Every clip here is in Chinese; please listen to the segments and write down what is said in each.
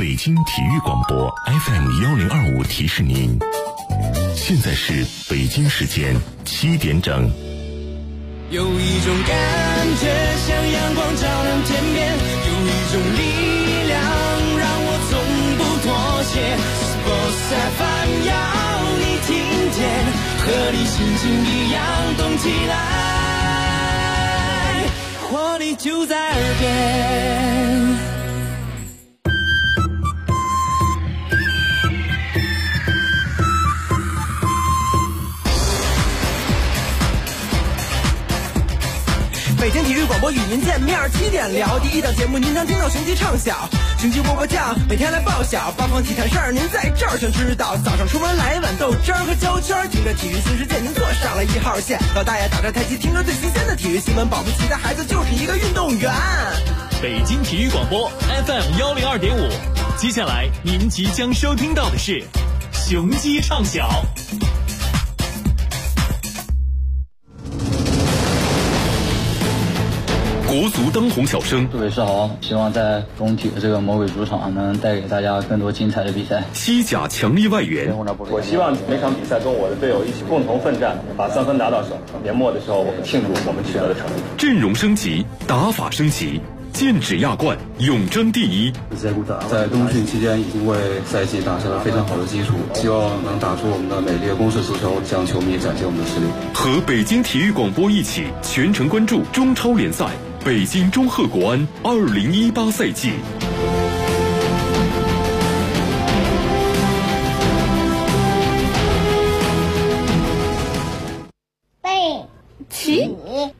北京体育广播 FM1025提示您，现在是北京时间7点整。 有一种感觉像阳光照亮天边，有一种力量让我从不妥协。Sports FM 要你听见，和你心情一样动起来，活力就在耳边。 北京体育广播与您见面，7点聊第一档节目，您能听到雄鸡唱晓，雄鸡窝窝叫，每天来报晓，八方体坛事儿您在这儿全知道。早上出门来一碗豆汁儿和焦圈，听着体育新世界，您坐上了1号线。老大爷打着太极，听着最新鲜的体育新闻，保不齐的孩子就是一个运动员。 北京体育广播 FM102.5，接下来您即将收听到的是雄鸡唱晓。 国足当红小生， 各位是好，希望在中体的这个魔鬼主场能带给大家更多精彩的比赛。 西甲强力外援， 我希望每场比赛跟我的队友一起共同奋战，把3分拿到手。年末的时候，我们庆祝我们取得的成绩。 阵容升级，打法升级，剑指亚冠，永争第一。 在冬训期间已经为赛季打下了非常好的基础，希望能打出我们的美丽的攻势足球，向球迷展现我们的实力。 和北京体育广播一起全程关注中超联赛。北京中赫国安2018赛季。 背起，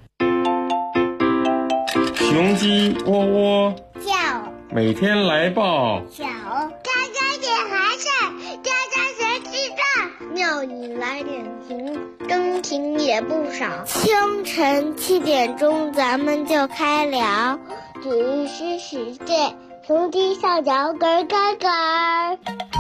雄鸡窝窝叫， 每天来报小，家家点孩子，家家学吃饭，庙里来点情，真情也不少。清晨7点钟，咱们就开聊，体育新世界，雄鸡上脚咯咯咯。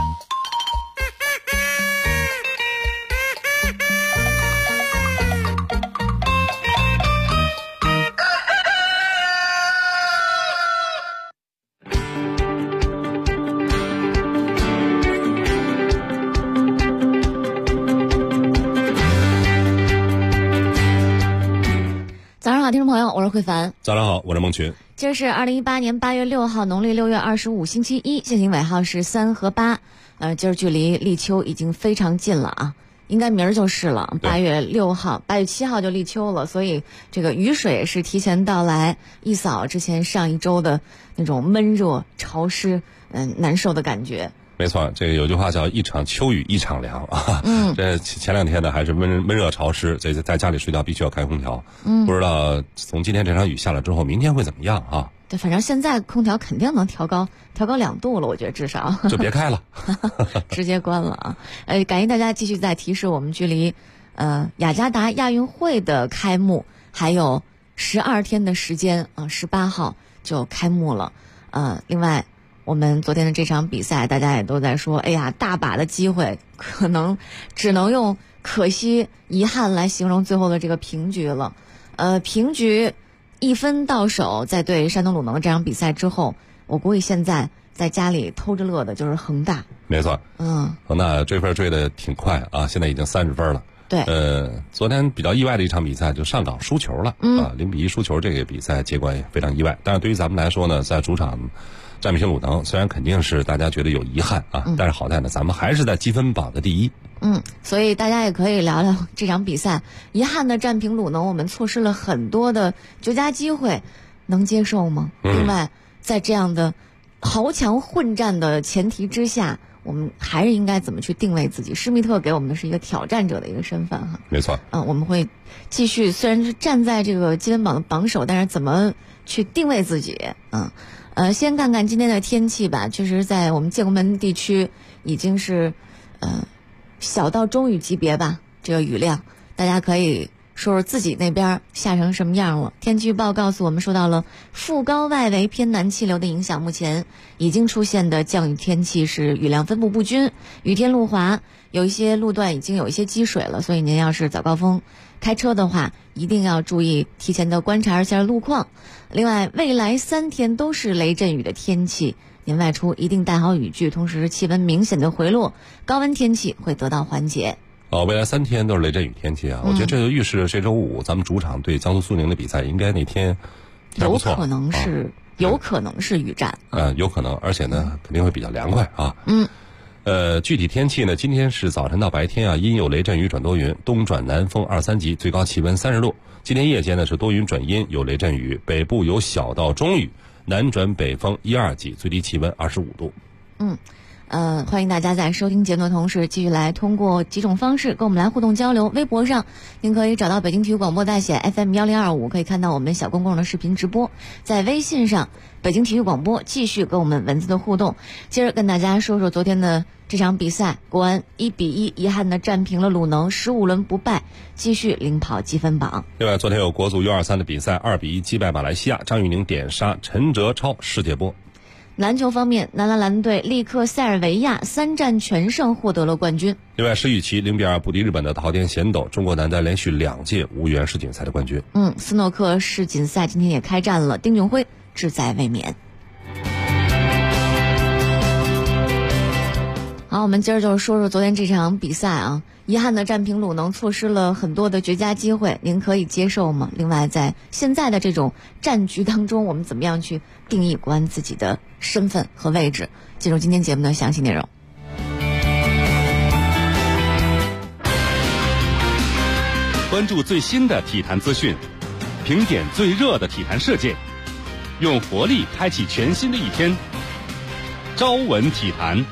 早上好，听众朋友，我是慧凡。 早上好，我是孟群。 今儿是2018年8月6号，农历6月25，星期一，现行尾号是3和8。今儿距离立秋已经非常近了啊，应该明儿就是了。8月6号、8月7号就立秋了，所以这个雨水是提前到来，一扫之前上一周的那种闷热、潮湿、难受的感觉。 没错，这个有句话叫一场秋雨一场凉啊。这前2天呢还是闷热潮湿，在家里睡觉必须要开空调。不知道从今天这场雨下来之后，明天会怎么样啊？ 对，反正现在空调肯定能调高2度了，我觉得至少就别开了， 直接关了啊。感谢大家继续在提示我们，距离雅加达亚运会的开幕还有12天的时间啊，18号就开幕了。另外。我们昨天的这场比赛，大家也都在说，哎呀，大把的机会，可能只能用可惜、遗憾来形容最后的这个平局了。平局1分到手，在对山东鲁能这场比赛之后，我估计现在在家里偷着乐的就是恒大。 没错，恒大追分追的挺快啊，现在已经30分了。 对， 昨天比较意外的一场比赛就上港输球了，0比1输球，这个比赛结果也非常意外。但是对于咱们来说呢，在主场占平鲁能，虽然肯定是大家觉得有遗憾啊，但是好在呢，咱们还是在积分榜的第一。 所以大家也可以聊聊这场比赛。遗憾的占平鲁能，我们错失了很多的绝佳机会，能接受吗？另外，在这样的豪强混战的前提之下，我们还是应该怎么去定位自己？施密特给我们的是一个挑战者的一个身份哈。 没错。 我们会继续，虽然是站在这个积分榜的榜首，但是怎么去定位自己？先看看今天的天气吧。确实，在我们建国门地区已经是小到中雨级别吧，这个雨量，大家可以说说自己那边下成什么样了。天气预报告诉我们，受到了副高外围偏南气流的影响，目前已经出现的降雨天气是雨量分布不均，雨天路滑，有一些路段已经有一些积水了，所以您要是早高峰开车的话，一定要注意提前的观察一下路况。另外，未来3天都是雷阵雨的天气， 您外出一定带好雨具，同时气温明显的回落，高温天气会得到缓解。 未来3天都是雷阵雨天气啊！我觉得这就预示这周5咱们主场对江苏苏宁的比赛，应该那天不错， 有可能是雨战。 有可能，而且呢肯定会比较凉快啊。具体天气呢，今天是早晨到白天啊，阴有雷阵雨转多云，东转南风2、3级，最高气温30度。今天夜间呢是多云转阴，有雷阵雨，北部有小到中雨，南转北风1、2级，最低气温25度。 欢迎大家在收听节目的同时，继续来通过几种方式跟我们来互动交流。微博上您可以找到北京体育广播大写 FM1025，可以看到我们小公共的视频直播。在微信上北京体育广播继续跟我们文字的互动。接着跟大家说说昨天的这场比赛，国安1比1遗憾的战平了鲁能，15轮不败，继续领跑积分榜。 另外昨天有国足U23的比赛2比1击败马来西亚，张玉宁点杀陈哲超世界波。 篮球方面，男篮蓝队力克塞尔维亚3战全胜，获得了冠军。 另外，石宇奇0比2不敌日本的桃田贤斗，中国男单连续2届无缘世锦赛的冠军。 斯诺克世锦赛今天也开战了，丁俊晖志在卫冕。好，我们今儿就说说昨天这场比赛啊，遗憾的战平鲁能，错失了很多的绝佳机会，您可以接受吗？另外，在现在的这种战局当中，我们怎么样去定义国安自己的身份和位置？进入今天节目的详细内容。 关注最新的体坛资讯，评点最热的体坛事件，用活力开启全新的一天。朝闻体坛。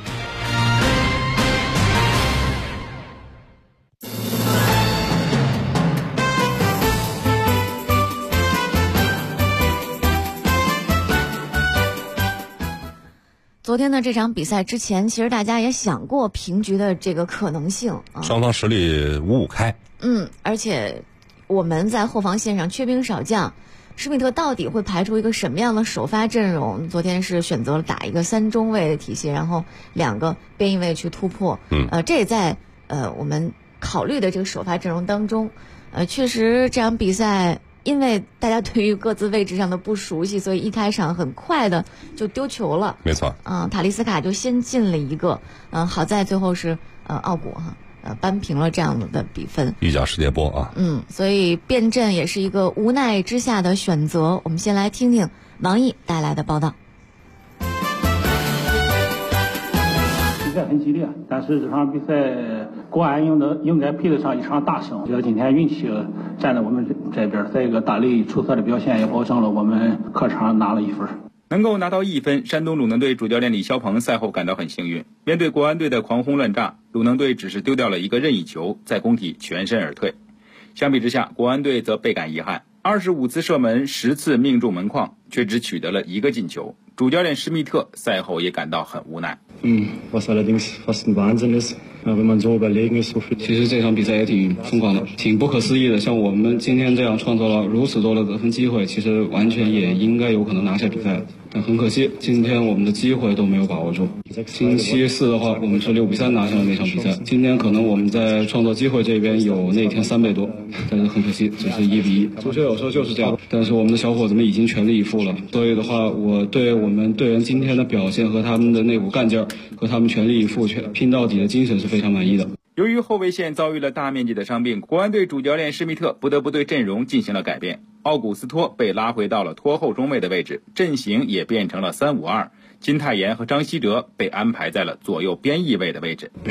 昨天的这场比赛之前，其实大家也想过平局的这个可能性啊， 双方实力5-5开。 而且我们在后防线上缺兵少将，施密特到底会排出一个什么样的首发阵容？昨天是选择了打一个3中卫的体系，然后2个边翼位去突破。这也在我们考虑的这个首发阵容当中。确实这场比赛，因为大家对于各自位置上的不熟悉，所以一开场很快的就丢球了。 没错。 塔利斯卡就先进了一个，好在最后是奥古扳平了这样的比分， 预缴世界波啊。 所以变阵也是一个无奈之下的选择。我们先来听听王毅带来的报道。 比赛很激烈，但是这场比赛国安应该配得上一场大胜。觉得今天运气站在我们这边，再一个大雷出色的表现也保证了我们客场拿了1分。 能够拿到1分，山东鲁能队主教练李霄鹏赛后感到很幸运。面对国安队的狂轰乱炸，鲁能队只是丢掉了一个任意球，在工体全身而退。相比之下，国安队则倍感遗憾，25次射门10次命中门框，却只取得了1个进球。主教练施密特赛后也感到很无奈。 Was allerdings fast ein Wahnsinn ist, wenn man so überlegen ist. 其实这场比赛也挺疯狂的，挺不可思议的。像我们今天这样创造了如此多的得分机会，其实完全也应该有可能拿下比赛。但很可惜，今天我们的机会都没有把握住。星期4的话，我们是6比3拿下了那场比赛。今天可能我们在创造机会这边有那天3倍多，但是很可惜，只是1比1。足球有时候就是这样，但是我们的小伙子们已经全力以赴了。所以的话，我对我们队员今天的表现和他们的那股干劲儿，和他们全力以赴、拼到底的精神是非常满意的。 由于后卫线遭遇了大面积的伤病，国安队主教练施密特不得不对阵容进行了改变。奥古斯托被拉回到了拖后中卫的位置，阵型也变成了3-5-2。金泰妍和张稀哲被安排在了左右边翼位的位置。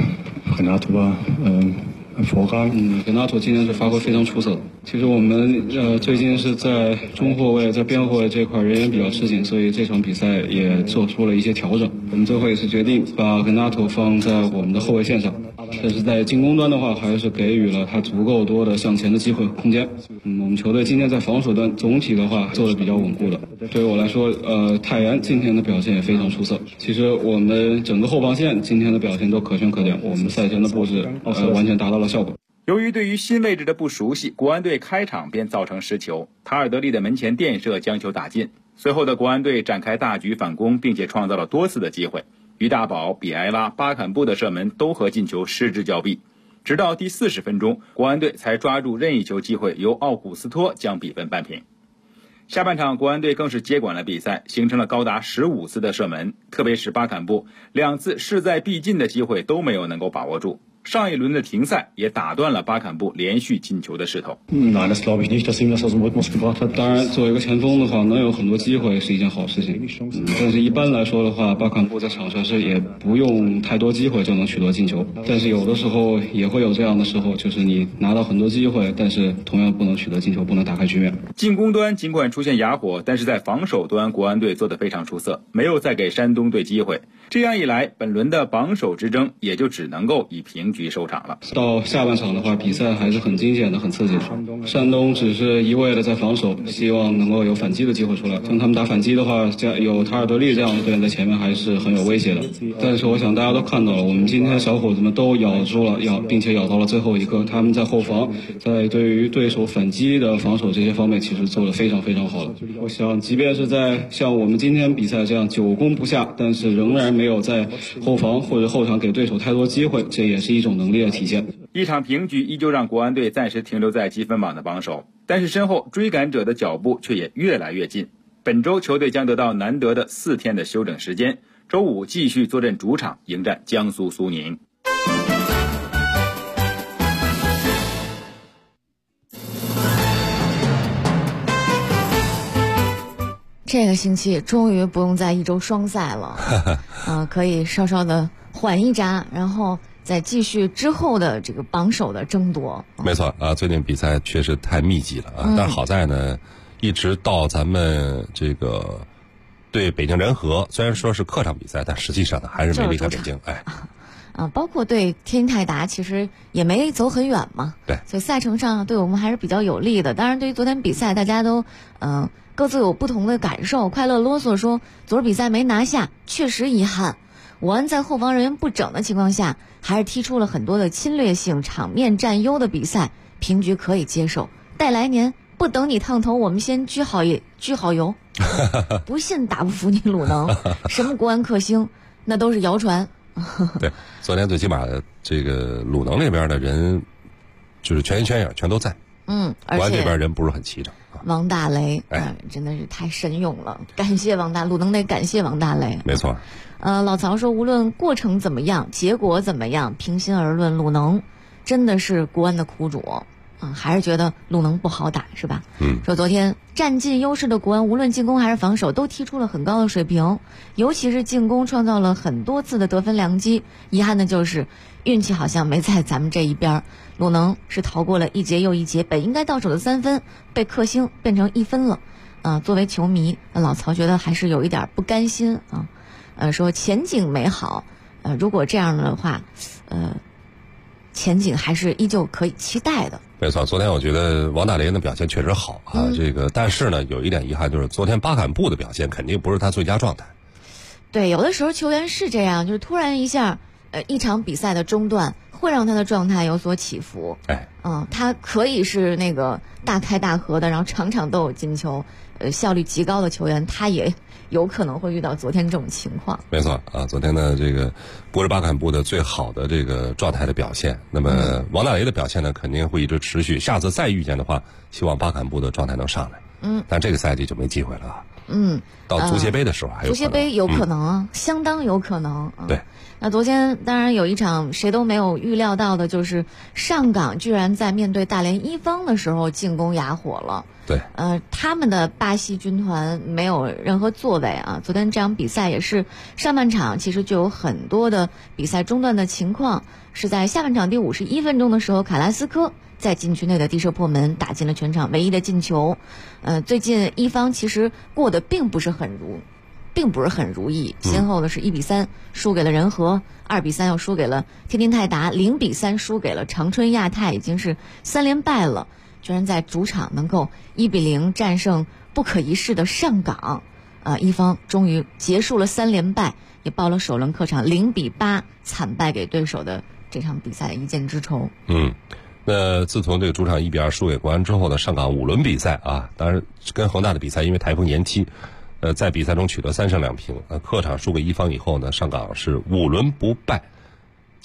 格纳托今天是发挥非常出色。其实我们最近是在中后卫、在边后卫这块人员比较吃紧，所以这场比赛也做出了一些调整。我们最后也是决定把格纳托放在我们的后卫线上，但是在进攻端的话，还是给予了他足够多的向前的机会空间。我们球队今天在防守端总体的话做得比较稳固的。对于我来说，泰妍今天的表现也非常出色。其实我们整个后防线今天的表现都可圈可点，我们赛前的布置完全达到了效果。 由于对于新位置的不熟悉，国安队开场便造成失球，塔尔德利的门前垫射将球打进。随后的国安队展开大局反攻，并且创造了多次的机会。于大宝、比埃拉、巴坎布的射门都和进球失之交臂。直到第40分钟，国安队才抓住任意球机会，由奥古斯托将比分扳平。 下半场国安队更是接管了比赛，形成了高达15次的射门，特别是巴坎布2次势在必进的机会都没有能够把握住。上一轮的停赛也打断了巴坎布连续进球的势头。 Nein, das glaube ich nicht, dass ihm das aus dem Rhythmus gebracht hat. 当然，作为一个前锋的话，能有很多机会是一件好事情。但是一般来说的话，巴坎布在场上是也不用太多机会就能取得进球。但是有的时候也会有这样的时候，就是你拿到很多机会，但是同样不能取得进球，不能打开局面。 进攻端尽管出现哑火，但是在防守端国安队做得非常出色，没有再给山东队机会。这样一来，本轮的榜首之争也就只能够以平局收场了。 到下半场的话，比赛还是很惊险的，很刺激的。山东只是一味的在防守，希望能够有反击的机会出来。像他们打反击的话，有塔尔德利这样的队员在前面还是很有威胁的。但是我想大家都看到了，我们今天小伙子们都咬住了，并且咬到了最后一刻。他们在后防，在对于对手反击的防守这些方面，其实做得非常非常好了。我想，即便是在像我们今天比赛这样久攻不下，但是仍然没有在后防或者后场给对手太多机会，这也是一种能力的体现。 一场平局依旧让国安队暂时停留在积分榜的榜首，但是身后追赶者的脚步却也越来越近。本周球队将得到难得的4天的休整时间，周五继续坐镇主场迎战江苏苏宁。 这个星期终于不用再一周双赛了，可以稍稍的缓一闸，然后再继续之后的这个榜首的争夺。 没错啊，最近比赛确实太密集了啊，但是好在呢，一直到咱们这个对北京人和，虽然说是客场比赛，但实际上呢还是没离开北京，哎。 包括对天津泰达其实也没走很远嘛， 对， 所以赛程上对我们还是比较有利的。当然，对于昨天比赛，大家都各自有不同的感受。快乐啰嗦说，昨儿比赛没拿下，确实遗憾。武安在后防人员不整的情况下，还是踢出了很多的侵略性、场面占优的比赛，平局可以接受。待来年不等你烫头，我们先聚好油。不信打不服你鲁能，什么国安克星，那都是谣传。 对，昨天最起码这个鲁能那边的人就是全心全影全都在， 而且国安这边人不是很齐整。 王大雷，真的是太神勇了，感谢鲁能得感谢王大雷。 没错。 老曹说，无论过程怎么样，结果怎么样，平心而论，鲁能真的是国安的苦主。还是觉得鲁能不好打是吧？说昨天占尽优势的国安，无论进攻还是防守都踢出了很高的水平，尤其是进攻创造了很多次的得分良机。遗憾的就是运气好像没在咱们这一边，鲁能是逃过了一节又一节，本应该到手的3分被克星变成1分了。作为球迷，老曹觉得还是有一点不甘心啊。说前景美好，如果这样的话，前景还是依旧可以期待的。 没错，昨天我觉得王大雷的表现确实好啊，但是呢，有一点遗憾就是昨天巴坎布的表现肯定不是他最佳状态。 对，有的时候球员是这样，就是突然一下，一场比赛的中断会让他的状态有所起伏。他可以是那个大开大合的，然后场场都有进球，效率极高的球员，他也有可能会遇到昨天这种情况。 没错啊，昨天呢这个不是巴坎布的最好的这个状态的表现，那么王大雷的表现呢肯定会一直持续，下次再遇见的话，希望巴坎布的状态能上来。但这个赛季就没机会了啊。到足协杯的时候还有可能。足协杯有可能啊，相当有可能。 对。 那昨天当然有一场谁都没有预料到的，就是上港居然在面对大连一方的时候进攻哑火了。 对。 他们的巴西军团没有任何作为啊。昨天这场比赛也是上半场其实就有很多的比赛中断的情况，是在下半场第51分钟的时候，卡拉斯科在禁区内的低射破门打进了全场唯一的进球。最近一方其实过得并不是很如意，先后的是1-3输给了人和，2-3又输给了天津泰达，0-3输给了长春亚泰，已经是3连败了。居然在主场能够1-0战胜不可一世的上港，一方终于结束了3连败，也报了首轮客场0-8惨败给对手的这场比赛的一箭之仇。 那自从这个主场1-2输给国安之后呢，上港5轮比赛啊，当然跟恒大的比赛因为台风延期，在比赛中取得3胜2平，客场输给一方以后呢，上港是5轮不败，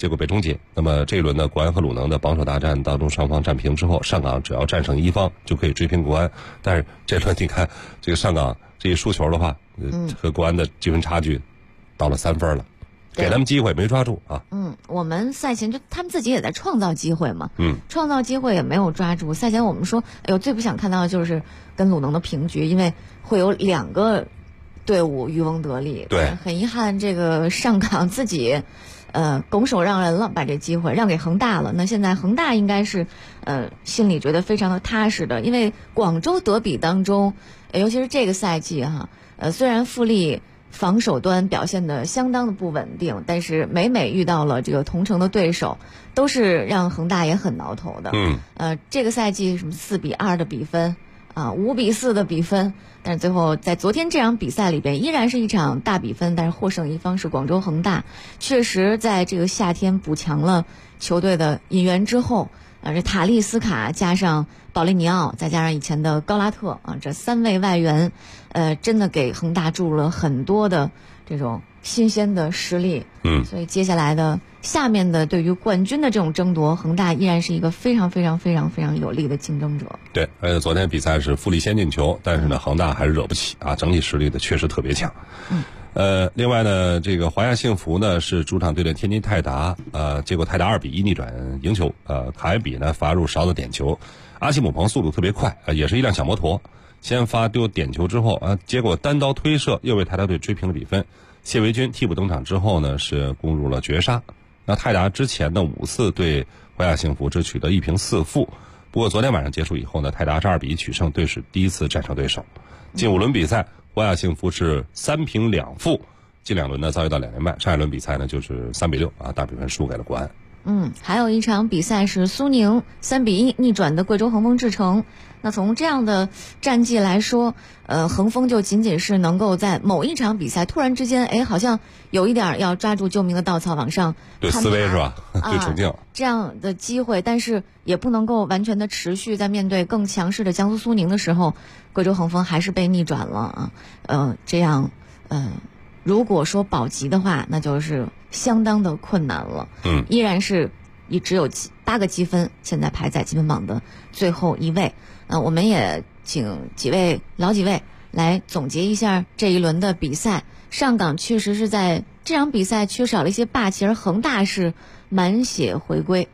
结果被终结。那么这一轮呢，国安和鲁能的榜首大战当中，双方战平之后，上港只要战胜一方就可以追平国安。但是这轮你看这个上港这一输球的话，和国安的积分差距到了3分了。给他们机会没抓住啊！ 我们赛前就他们自己也在创造机会嘛，创造机会也没有抓住。赛前我们说，哎呦，最不想看到的就是跟鲁能的平局，因为会有2个队伍渔翁得利。 对， 很遗憾，这个上港自己拱手让人了，把这机会让给恒大了。那现在恒大应该是心里觉得非常的踏实的，因为广州德比当中，尤其是这个赛季哈，虽然富力防守端表现得相当的不稳定，但是每遇到了这个同城的对手，都是让恒大也很挠头的。这个赛季什么4-2的比分啊，5-4的比分，但是最后在昨天这场比赛里边依然是一场大比分，但是获胜一方是广州恒大。确实在这个夏天补强了球队的引援之后，这塔利斯卡加上保利尼奥再加上以前的高拉特啊，这3位外援真的给恒大注入了很多的这种新鲜的实力。所以接下来的下面的对于冠军的这种争夺，恒大依然是一个非常非常非常非常有力的竞争者。 对，昨天比赛是富力先进球，但是呢恒大还是惹不起啊，整体实力的确实特别强。另外呢，这个华夏幸福呢是主场对阵天津泰达，结果泰达2-1逆转赢球，卡埃比呢罚入少的点球，阿西姆彭速度特别快，也是一辆小摩托，先发丢点球之后结果单刀推射又为泰达队追平了比分。谢维军替补登场之后呢，是攻入了绝杀。那泰达之前的5次对华夏幸福只取得1平4负，不过昨天晚上结束以后呢，泰达是2-1取胜，队史第一次战胜对手。近5轮比赛，华夏幸福是3平2负，近2轮呢遭遇到2连败，上一轮比赛呢就是3-6大比分输给了国安。 还有一场比赛是苏宁3-1逆转的贵州恒丰智诚。那从这样的战绩来说，恒丰就仅仅是能够在某一场比赛突然之间，好像有一点要抓住救命的稻草往上对思维是吧？对处境这样的机会，但是也不能够完全的持续。在面对更强势的江苏苏宁的时候，贵州恒丰还是被逆转了这样如果说保级的话，那就是相当的困难了。依然是只有8个积分，现在排在积分榜的最后一位。我们也请老几位来总结一下这一轮的比赛。上港确实是在这场比赛缺少了一些霸气，而恒大是满血回归。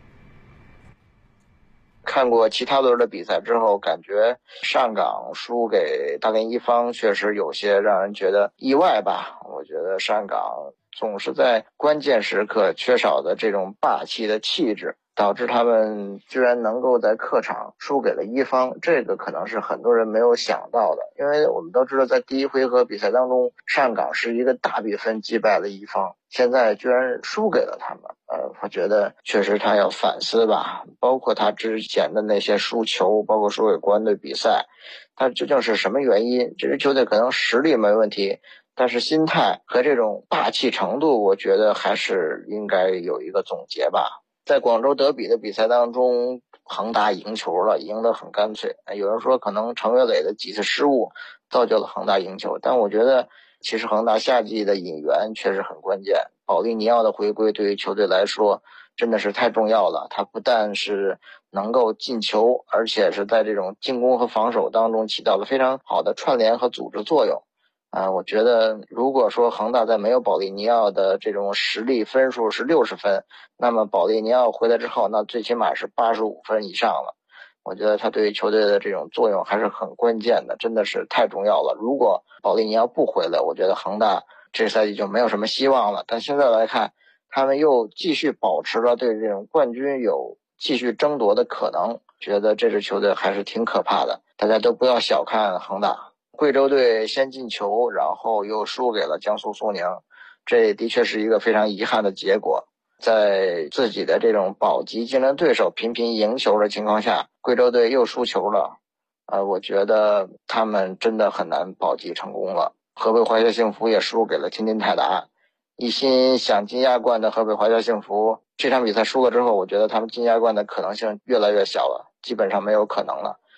看过其他轮的比赛之后，感觉上港输给大连一方确实有些让人觉得意外吧。我觉得上港总是在关键时刻缺少的这种霸气的气质，导致他们居然能够在客场输给了一方，这个可能是很多人没有想到的。因为我们都知道在第一回合比赛当中，上港是一个大比分击败了一方，现在居然输给了他们。我觉得确实他要反思吧，包括他之前的那些输球，包括输给国安队比赛，他究竟是什么原因？这支球队可能实力没问题，但是心态和这种霸气程度，我觉得还是应该有一个总结吧。在广州德比的比赛当中，恒大赢球了，赢得很干脆。有人说可能程岳磊的几次失误造就了恒大赢球，但我觉得其实恒大夏季的引援确实很关键。保利尼奥的回归对于球队来说真的是太重要了，他不但是能够进球，而且是在这种进攻和防守当中起到了非常好的串联和组织作用。我觉得如果说恒大在没有保利尼奥的这种实力分数是60分，那么保利尼奥回来之后，那最起码是85分以上了。我觉得他对于球队的这种作用还是很关键的，真的是太重要了。如果保利尼奥不回来，我觉得恒大这赛季就没有什么希望了。但现在来看，他们又继续保持了对这种冠军有继续争夺的可能，觉得这支球队还是挺可怕的。大家都不要小看恒大。贵州队先进球，然后又输给了江苏苏宁，这的确是一个非常遗憾的结果。在自己的这种保级竞争对手频频赢球的情况下，贵州队又输球了。我觉得他们真的很难保级成功了。河北华夏幸福也输给了天津泰达，一心想进亚冠的河北华夏幸福，这场比赛输了之后，我觉得他们进亚冠的可能性越来越小了，基本上没有可能了。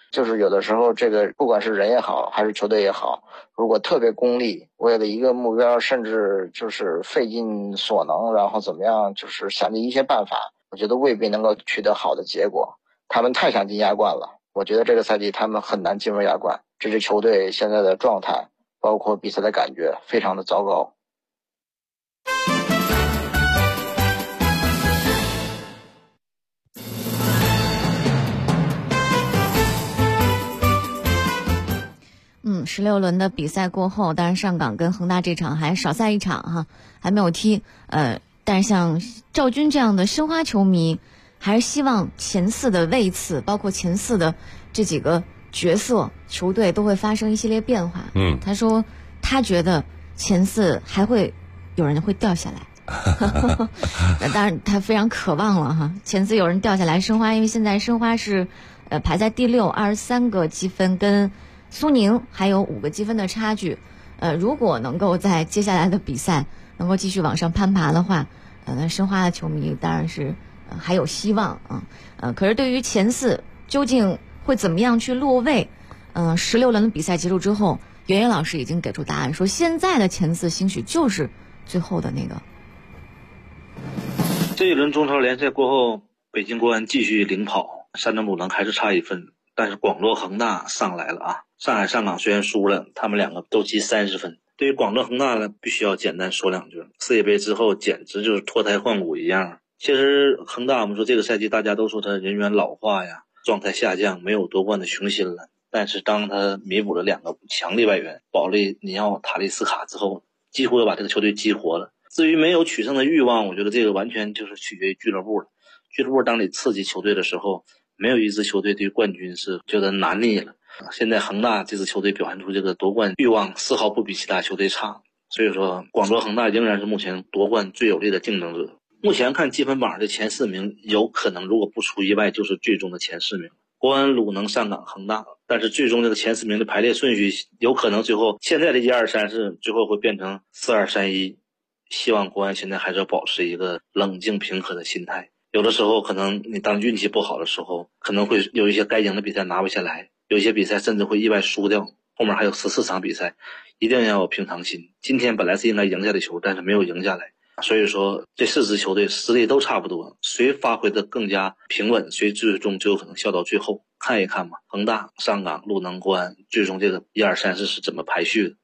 就是有的时候这个不管是人也好，还是球队也好，如果特别功利，为了一个目标，甚至就是费尽所能，然后怎么样，就是想尽一切办法，我觉得未必能够取得好的结果。他们太想进亚冠了，我觉得这个赛季他们很难进入亚冠。这支球队现在的状态，包括比赛的感觉，非常的糟糕。 16轮的比赛过后，当然上港跟恒大这场还少赛一场哈，还没有踢。但是像赵军这样的申花球迷，还是希望前4的位次，包括前4的这几个角色，球队都会发生一系列变化。他说他觉得前4还会有人会掉下来。当然他非常渴望了哈，前4有人掉下来。申花因为现在申花是排在第6，23个积分，跟苏宁还有5个积分的差距。如果能够在接下来的比赛能够继续往上攀爬的话，那申花的球迷当然是还有希望啊。可是对于前4究竟会怎么样去落位，16轮的比赛结束之后，袁老师已经给出答案，说现在的前4兴许就是最后的那个。 这一轮中超联赛过后，北京国安继续领跑，山东鲁能还是差1分，但是广州恒大上来了啊。上海上港虽然输了，他们两个都积30分。对于广州恒大呢，必须要简单说2句。世界杯之后简直就是脱胎换骨一样。其实恒大我们说这个赛季大家都说他人员老化呀，状态下降，没有夺冠的雄心了。但是当他弥补了2个强力外援保利尼奥、塔利斯卡之后，几乎要把这个球队激活了。至于没有取胜的欲望，我觉得这个完全就是取决于俱乐部了。俱乐部当你刺激球队的时候，没有一支球队对冠军是觉得难腻了。现在恒大这支球队表现出这个夺冠欲望丝毫不比其他球队差，所以说广州恒大仍然是目前夺冠最有力的竞争者。目前看积分榜的前4名，有可能如果不出意外就是最终的前4名，国安、鲁能、上港、恒大。但是最终这个前4名的排列顺序有可能最后现在的1、2、3是最后会变成4、2、3、1。希望国安现在还是要保持一个冷静平和的心态。有的时候可能你当运气不好的时候，可能会有一些该赢的比赛拿不下来，有一些比赛甚至会意外输掉，后面还有14场比赛，一定要有平常心。今天本来是应该赢下的球，但是没有赢下来，所以说这4支球队实力都差不多，谁发挥的更加平稳，谁最终就有可能笑到最后。看一看吧，恒大、上港、鲁能、国安最终这个1、2、3、4是怎么排序的。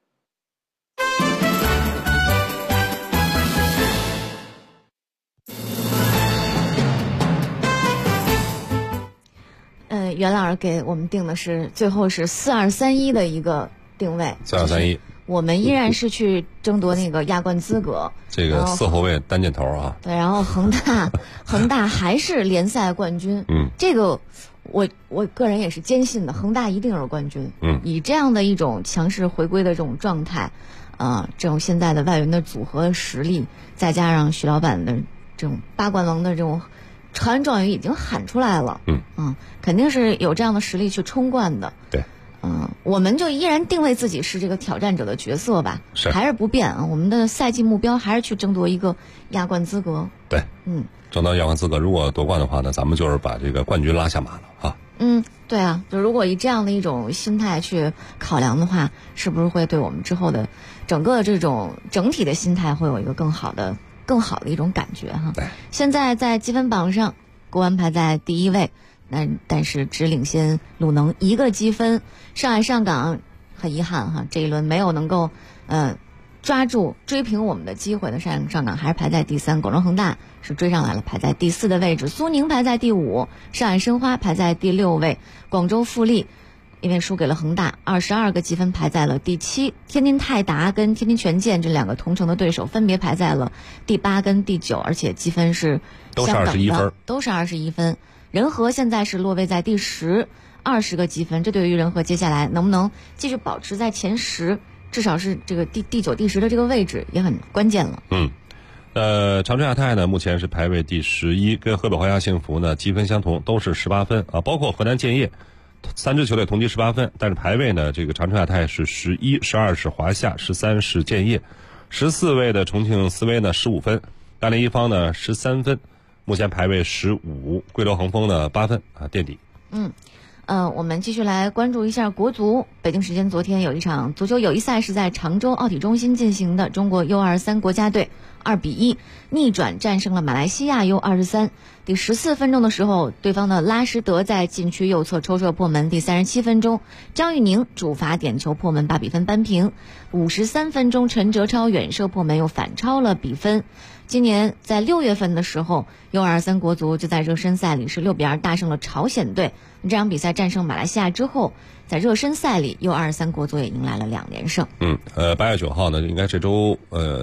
袁老师给我们定的是最后是4、2、3、1的一个定位。 4、2、3、1， 我们依然是去争夺那个亚冠资格。 这个4后卫单箭头啊。 对，然后恒大还是联赛冠军。这个我个人也是坚信的，恒大一定是冠军。以这样的一种强势回归的这种状态，这种现在的外援的组合实力，再加上徐老板的这种8冠王的这种潮文状元已经喊出来了，肯定是有这样的实力去冲冠的。 对， 我们就依然定位自己是这个挑战者的角色吧，还是不变啊。我们的赛季目标还是去争夺一个亚冠资格。 对，争到亚冠资格，如果夺冠的话呢，咱们就是把这个冠军拉下马了啊。 对啊，就如果以这样的一种心态去考量的话，是不是会对我们之后的整个这种整体的心态会有一个更好的一种感觉哈。现在在积分榜上，国安排在第1位，但是只领先鲁能1个积分。上海上港很遗憾哈，这一轮没有能够抓住追平我们的机会的。上港还是排在第3，广州恒大是追上来了，排在第4的位置。苏宁排在第5，上海申花排在第6位，广州富力因为输给了恒大，22个积分排在了第7。天津泰达跟天津权健这2个同城的对手分别排在了第8跟第9，而且积分是都是21分， 都是21分。仁和现在是落位在第10。20个积分，这对于仁和接下来能不能继续保持在前10，至少是这个第9、第10的这个位置也很关键了。 长春亚泰呢，目前是排位第11，跟河北华夏幸福呢积分相同，都是18分啊。包括河南建业，3支球队同积18分，但是排位呢，这个长春亚泰是11， 12是华夏，13是建业，14位的重庆斯威呢15分，大连一方呢13分，目前排位15，贵州恒丰呢8分啊，垫底。 我们继续来关注一下国足。北京时间昨天有一场足球友谊赛是在常州奥体中心进行的，中国 U23 国家队2-1逆转战胜了马来西亚 U23。第14分钟的时候，对方的拉什德在禁区右侧抽射破门。第37分钟，张玉宁主罚点球破门，把比分扳平。53分钟，陈哲超远射破门，又反超了比分。今年在6月份的时候 ，U23 国足就在热身赛里是6-2大胜了朝鲜队。这场比赛战胜马来西亚之后，在热身赛里 U23 国足也迎来了2连胜。 8月9号呢，应该这周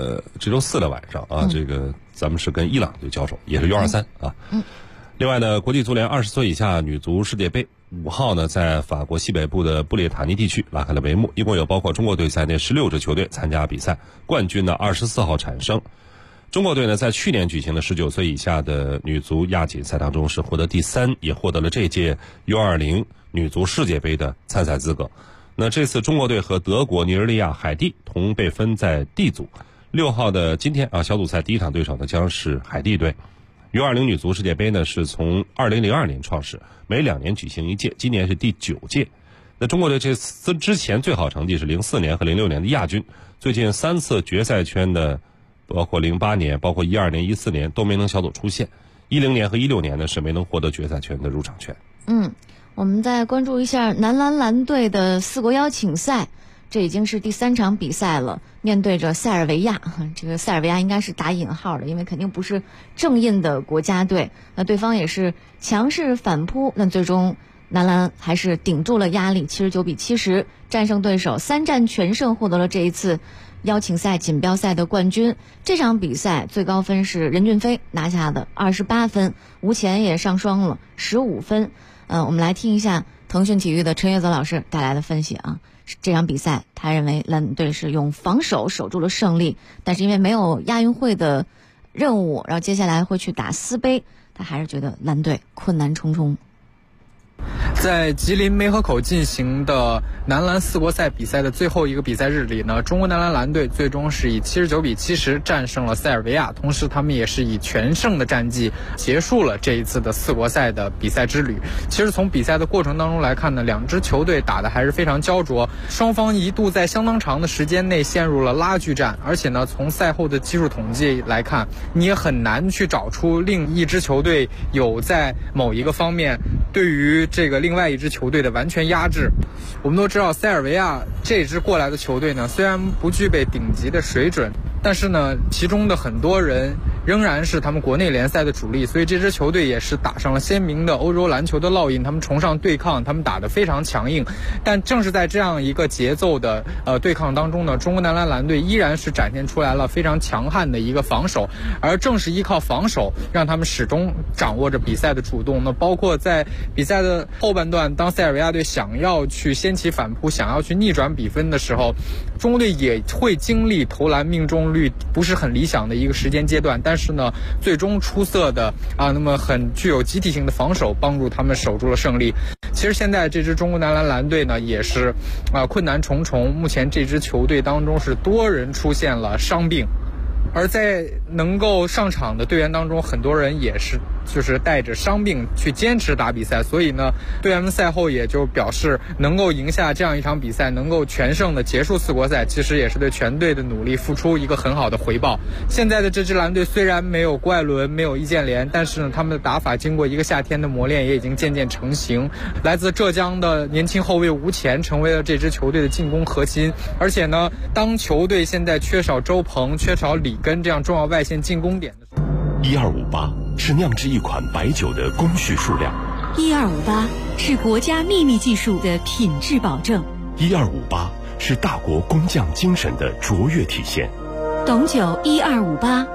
4的晚上啊，这个咱们是跟伊朗队交手，也是 U23 啊。另外呢，国际足联20岁以下女足世界杯5号呢，在法国西北部的布列塔尼地区拉开了帷幕，一共有包括中国队在内16支球队参加比赛，冠军呢24号产生。中国队呢，在去年举行的19岁以下的女足亚锦赛当中是获得第3，也获得了这届 U20 女足世界杯的参赛资格。那这次中国队和德国、尼日利亚、海地同被分在 D 组。6号的今天啊，小组赛第一场对手呢将是海地队。U20 女足世界杯呢是从2002年创始，每2年举行一届，今年是第9届。那中国队这次之前最好成绩是04年和06年的亚军，最近3次决赛圈的包括08年、包括12年、14年都没能小组出线，10年和16年呢是没能获得决赛圈的入场权。 我们再关注一下男篮蓝队的4国邀请赛，这已经是第3场比赛了，面对着塞尔维亚。这个塞尔维亚应该是打引号的，因为肯定不是正印的国家队。那对方也是强势反扑，但最终男篮还是顶住了压力，79-70战胜对手，3战全胜，获得了这一次邀请赛锦标赛的冠军。这场比赛最高分是任骏飞拿下的28分，吴前也上双了15分。我们来听一下腾讯体育的陈岳泽老师带来的分析啊。这场比赛他认为蓝队是用防守守住了胜利，但是因为没有亚运会的任务，然后接下来会去打斯杯，他还是觉得蓝队困难重重。 在吉林梅河口进行的男篮4国赛比赛的最后一个比赛日里呢，中国男篮蓝队最终是以79-70战胜了塞尔维亚，同时他们也是以全胜的战绩结束了这一次的4国赛的比赛之旅。其实从比赛的过程当中来看呢，两支球队打得还是非常焦灼，双方一度在相当长的时间内陷入了拉锯战，而且呢，从赛后的技术统计来看，你也很难去找出另一支球队有在某一个方面对于这个另外一支球队的完全压制。我们都知道塞尔维亚这支过来的球队呢，虽然不具备顶级的水准，但是呢，其中的很多人仍然是他们国内联赛的主力，所以这支球队也是打上了鲜明的欧洲篮球的烙印。他们崇尚对抗，他们打得非常强硬。但正是在这样一个节奏的对抗当中呢，中国男篮蓝队依然是展现出来了非常强悍的一个防守，而正是依靠防守，让他们始终掌握着比赛的主动。那包括在比赛的后半段，当塞尔维亚队想要去掀起反扑，想要去逆转比分的时候，中国队也会经历投篮命中率不是很理想的一个时间阶段，但是呢，最终出色的那么很具有集体性的防守帮助他们守住了胜利。其实现在这支中国男篮蓝队呢，也是困难重重，目前这支球队当中是多人出现了伤病，而在能够上场的队员当中，很多人也是就是带着伤病去坚持打比赛，所以呢，队员们赛后也就表示，能够赢下这样一场比赛，能够全胜的结束4国赛，其实也是对全队的努力付出一个很好的回报。现在的这支蓝队虽然没有郭艾伦，没有易建联，但是呢，他们的打法经过一个夏天的磨练，也已经渐渐成型。来自浙江的年轻后卫吴前成为了这支球队的进攻核心，而且呢，当球队现在缺少周鹏、缺少里根这样重要外线进攻点的时候 ，1258是酿制一款白酒的工序数量 ，1258是国家秘密技术的品质保证 ，1258是大国工匠精神的卓越体现。 董酒1258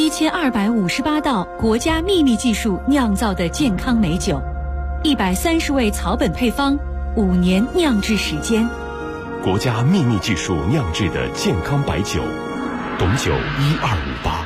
1258道国家秘密技术酿造的健康美酒，130味草本配方，5年酿制时间， 国家秘密技术酿制的健康白酒，董酒1258。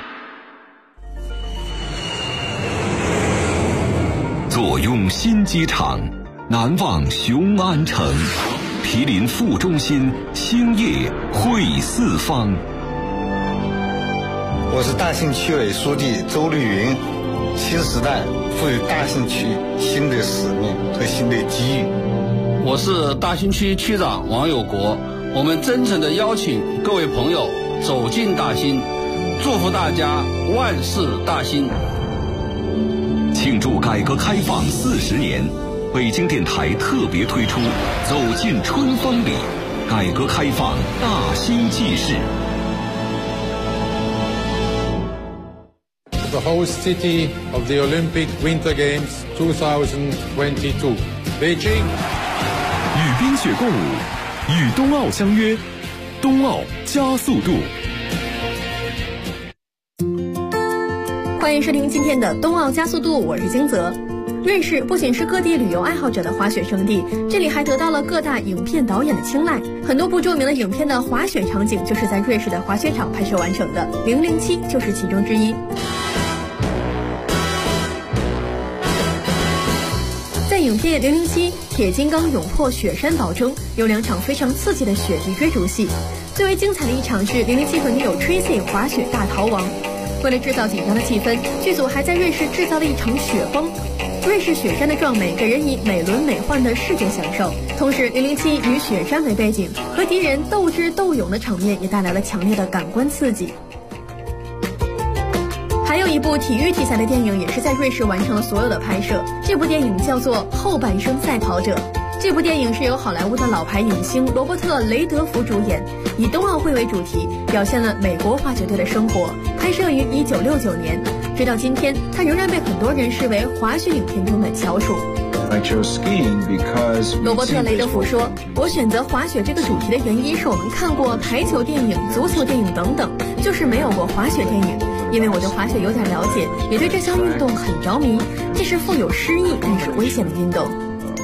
坐拥新机场，难忘雄安城，毗邻副中心，兴业汇四方。 我是大兴区委书记周绿云， 新时代赋予大兴区新的使命和新的机遇。 我是大兴区区长王有国，我们真诚地邀请各位朋友走进大兴，祝福大家万事大兴。 庆祝改革开放40年，北京电台特别推出《走进春风里》，改革开放大兴纪事。 The host city of the Olympic Winter Games 2022, Beijing。 与冰雪共舞，与冬奥相约，冬奥加速度。 欢迎收听今天的冬奥加速度，我是金泽。瑞士不仅是各地旅游爱好者的滑雪胜地，这里还得到了各大影片导演的青睐。很多部著名的影片的滑雪场景就是在瑞士的滑雪场拍摄完成的，《007》就是其中之一。在影片《007：铁金刚勇破雪山堡》中，有2场非常刺激的雪地追逐戏。最为精彩的一场是007和女友 Tracy 滑雪大逃亡。为了制造紧张的气氛，剧组还在瑞士制造了一场雪崩。瑞士雪山的壮美给人以美轮美奂的视觉享受，同时007以雪山为背景，和敌人斗智斗勇的场面也带来了强烈的感官刺激。还有一部体育题材的电影也是在瑞士完成了所有的拍摄，这部电影叫做《后半生赛跑者》。这部电影是由好莱坞的老牌影星罗伯特·雷德福主演，以冬奥会为主题，表现了美国滑雪队的生活。拍摄于1969年，直到今天，它仍然被很多人视为滑雪影片中的翘楚。罗伯特·雷德福说：“我选择滑雪这个主题的原因是我们看过排球电影、足球电影等等，就是没有过滑雪电影。因为我对滑雪有点了解，也对这项运动很着迷。这是富有诗意但是危险的运动。”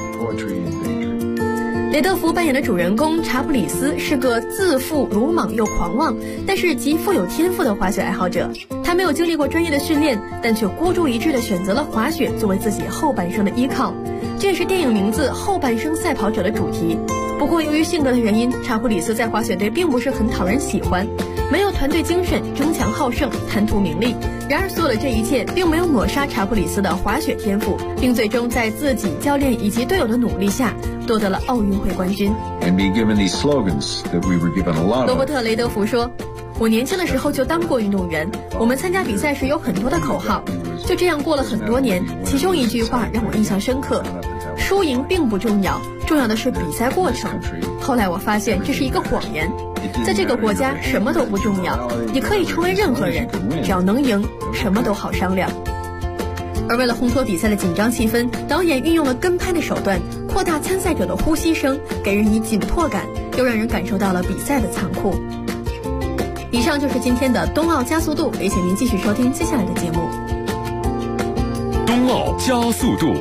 雷德福扮演的主人公查普里斯是个自负、鲁莽又狂妄，但是极富有天赋的滑雪爱好者。他没有经历过专业的训练，但却孤注一掷地选择了滑雪作为自己后半生的依靠。这也是电影名字《后半生赛跑者》的主题。不过由于性格的原因，查普里斯在滑雪队并不是很讨人喜欢，没有团队精神，争强好胜，贪图名利。然而所有的这一切并没有抹杀查普里斯的滑雪天赋，并最终在自己、教练以及队友的努力下夺得了奥运会冠军。罗伯特·雷德福说：“我年轻的时候就当过运动员，我们参加比赛时有很多的口号，就这样过了很多年。其中一句话让我印象深刻：输赢并不重要，重要的是比赛过程。后来我发现这是一个谎言，在这个国家什么都不重要，你可以成为任何人，只要能赢，什么都好商量。”而为了烘托比赛的紧张气氛，导演运用了跟拍的手段，扩大参赛者的呼吸声，给人以紧迫感，又让人感受到了比赛的残酷。以上就是今天的冬奥加速度，也请您继续收听接下来的节目。 冬奥加速度。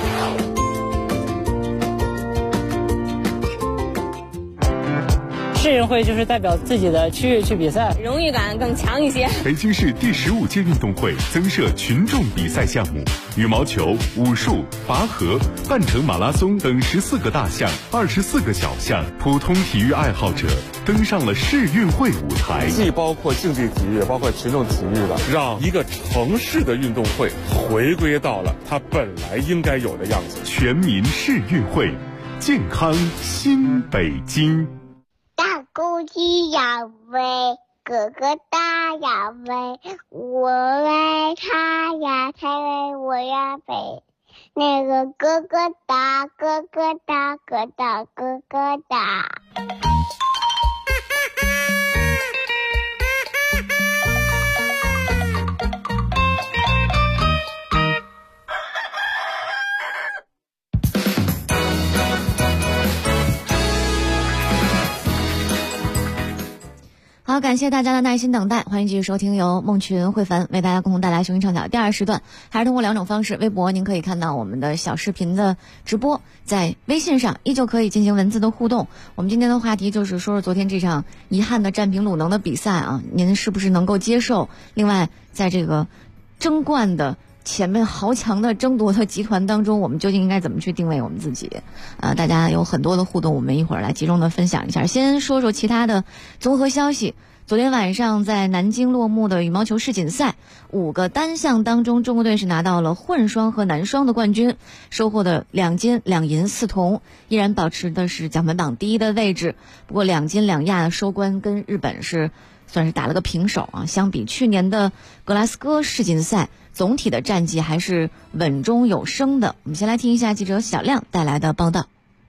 市运会就是代表自己的区域去比赛， 荣誉感更强一些。 北京市第15届运动会增设群众比赛项目，羽毛球、武术、拔河、半程马拉松等14个大项、24个小项，普通体育爱好者登上了市运会舞台。 既包括竞技体育，也包括群众体育的，让一个城市的运动会回归到了它本来应该有的样子。 全民市运会，健康新北京。 大公鸡要飞，哥哥大要飞，我爱他呀，他为我呀飞。那个哥哥大，哥哥大，哥大哥哥大。 好，感谢大家的耐心等待，欢迎继续收听由梦群慧凡为大家共同带来雄鹰畅想第2时段，还是通过2种方式。微博您可以看到我们的小视频的直播，在微信上依旧可以进行文字的互动。我们今天的话题就是说说昨天这场遗憾的战平鲁能的比赛啊，您是不是能够接受？另外，在这个争冠的前面豪强的争夺的集团当中，我们究竟应该怎么去定位我们自己？大家有很多的互动，我们一会儿来集中的分享一下。先说说其他的综合消息。 昨天晚上在南京落幕的羽毛球世锦赛，5个单项当中，中国队是拿到了混双和男双的冠军，收获的2金2银4铜，依然保持的是奖牌榜第1的位置。不过2金2亚收官跟日本是算是打了个平手啊。相比去年的格拉斯哥世锦赛，总体的战绩还是稳中有升的。我们先来听一下记者小亮带来的报道。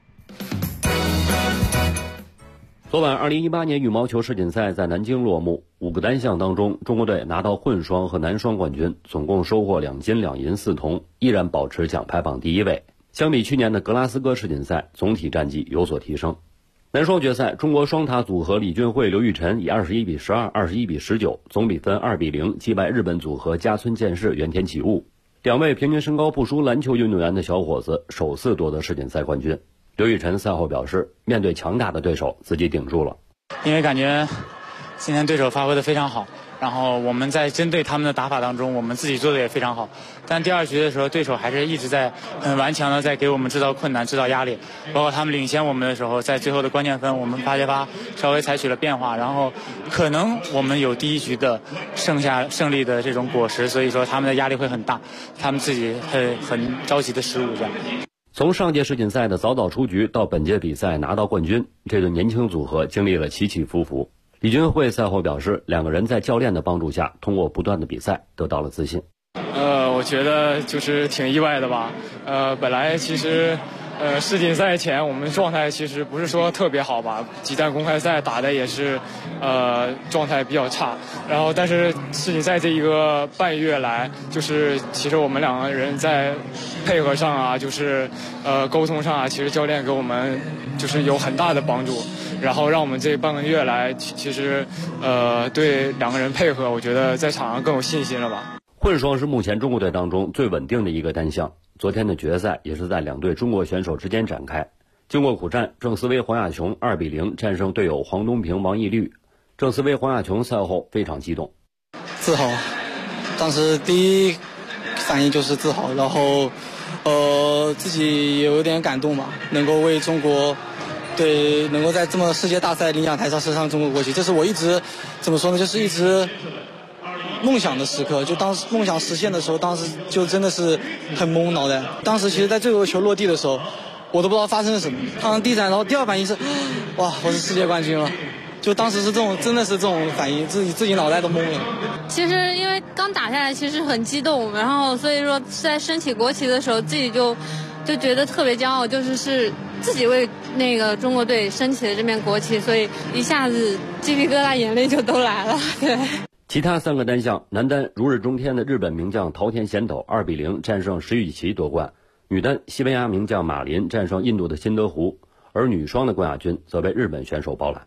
昨晚2018年羽毛球世锦赛在南京落幕，5个单项当中，中国队拿到混双和男双冠军，总共收获2金2银4铜，依然保持奖牌榜第1位。相比去年的格拉斯哥世锦赛，总体战绩有所提升。男双决赛，中国双塔组合李俊慧、刘玉晨以21比12、21比19，总比分2比0击败日本组合加村健士、原田启悟。2位平均身高不输篮球运动员的小伙子首次夺得世锦赛冠军。刘玉晨赛后表示，面对强大的对手，自己顶住了。 因为感觉今天对手发挥得非常好，然后我们在针对他们的打法当中，我们自己做的也非常好。但第2局的时候，对手还是一直在很顽强的在给我们制造困难、制造压力。包括他们领先我们的时候，在最后的关键分，我们8接8稍微采取了变化，然后可能我们有第1局的胜利的这种果实，所以说他们的压力会很大，他们自己会很着急的失误这样。 从上届世锦赛的早早出局到本届比赛拿到冠军，这对年轻组合经历了起起伏伏。李俊慧赛后表示，2个人在教练的帮助下，通过不断的比赛得到了自信。 我觉得就是挺意外的吧。本来其实世锦赛前我们状态其实不是说特别好吧，几站公开赛打的也是状态比较差，然后但是世锦赛这1个半月来，就是其实我们2个人在配合上啊，就是沟通上啊，其实教练给我们就是有很大的帮助，然后让我们这半个月来其实对2个人配合，我觉得在场上更有信心了吧。 混双是目前中国队当中最稳定的一个单项，昨天的决赛也是在2队中国选手之间展开。经过苦战，郑思维、黄雅琼2比0战胜队友黄东萍、王懿律。郑思维、黄雅琼赛后非常激动， 自豪，当时第一反应就是自豪，然后自己也有点感动嘛，能够为中国队能够在这么世界大赛领奖台上升上中国国旗，这是我一直怎么说呢，就是一直梦想的时刻。就当时梦想实现的时候，当时就真的是很懵脑袋。当时其实在最后球落地的时候，我都不知道发生了什么，看到地上，然后第2反应是哇，我是世界冠军了。就当时是这种，真的是这种反应，自己脑袋都懵了。 其实因为刚打下来，其实很激动，然后所以说在升起国旗的时候，自己就觉得特别骄傲，是自己为那个中国队升起了这面国旗，所以一下子鸡皮疙瘩、眼泪就都来了。对。 其他3个单项，男单如日中天的日本名将桃田贤斗2比0战胜石宇奇夺冠，女单西班牙名将马林战胜印度的辛德胡，而女双的冠亚军则被日本选手包揽。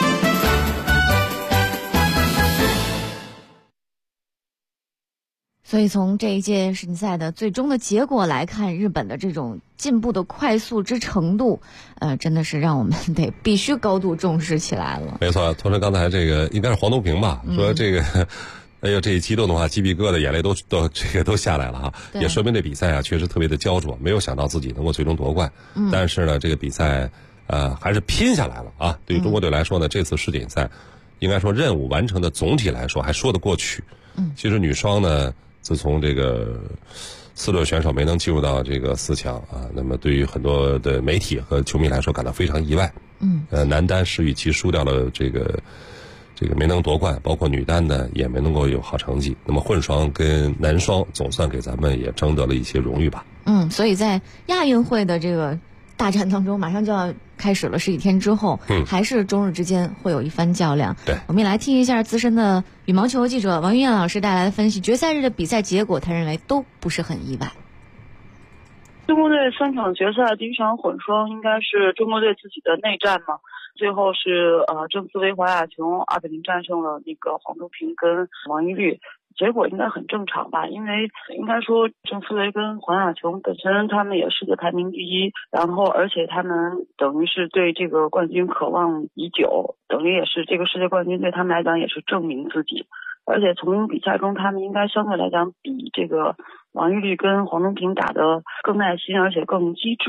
所以从这一届世锦赛的最终的结果来看，日本的这种进步的快速之程度，真的是让我们必须高度重视起来了。 没错，同时刚才这个应该是黄东萍吧，说这个，哎呦，这一激动的话，鸡皮疙瘩、眼泪都下来了哈，也说明这比赛啊确实特别的焦灼，没有想到自己能够最终夺冠。但是呢，这个比赛还是拼下来了啊。对于中国队来说呢，这次世锦赛应该说任务完成的总体来说还说得过去。其实女双呢，自从这个4轮选手没能进入到这个4强啊，那么对于很多的媒体和球迷来说感到非常意外。男单石宇奇输掉了这个没能夺冠，包括女单呢也没能够有好成绩。那么混双跟男双总算给咱们也争得了一些荣誉吧。 所以在亚运会的这个大战当中，马上就要开始了，10几天之后，还是中日之间会有一番较量。 对， 我们也来听一下资深的羽毛球记者王云燕老师带来的分析。决赛日的比赛结果，他认为都不是很意外。 中国队3场决赛，第1场混双应该是中国队自己的内战嘛，最后是郑思维、黄雅琼2比0战胜了那个黄东萍跟王懿律。结果应该很正常吧，因为应该说郑思维跟黄雅琼本身他们也是个排名第1，然后而且他们等于是对这个冠军渴望已久，等于也是这个世界冠军对他们来讲也是证明自己，而且从比赛中他们应该相对来讲比这个王懿律跟黄东萍打得更耐心，而且更机智。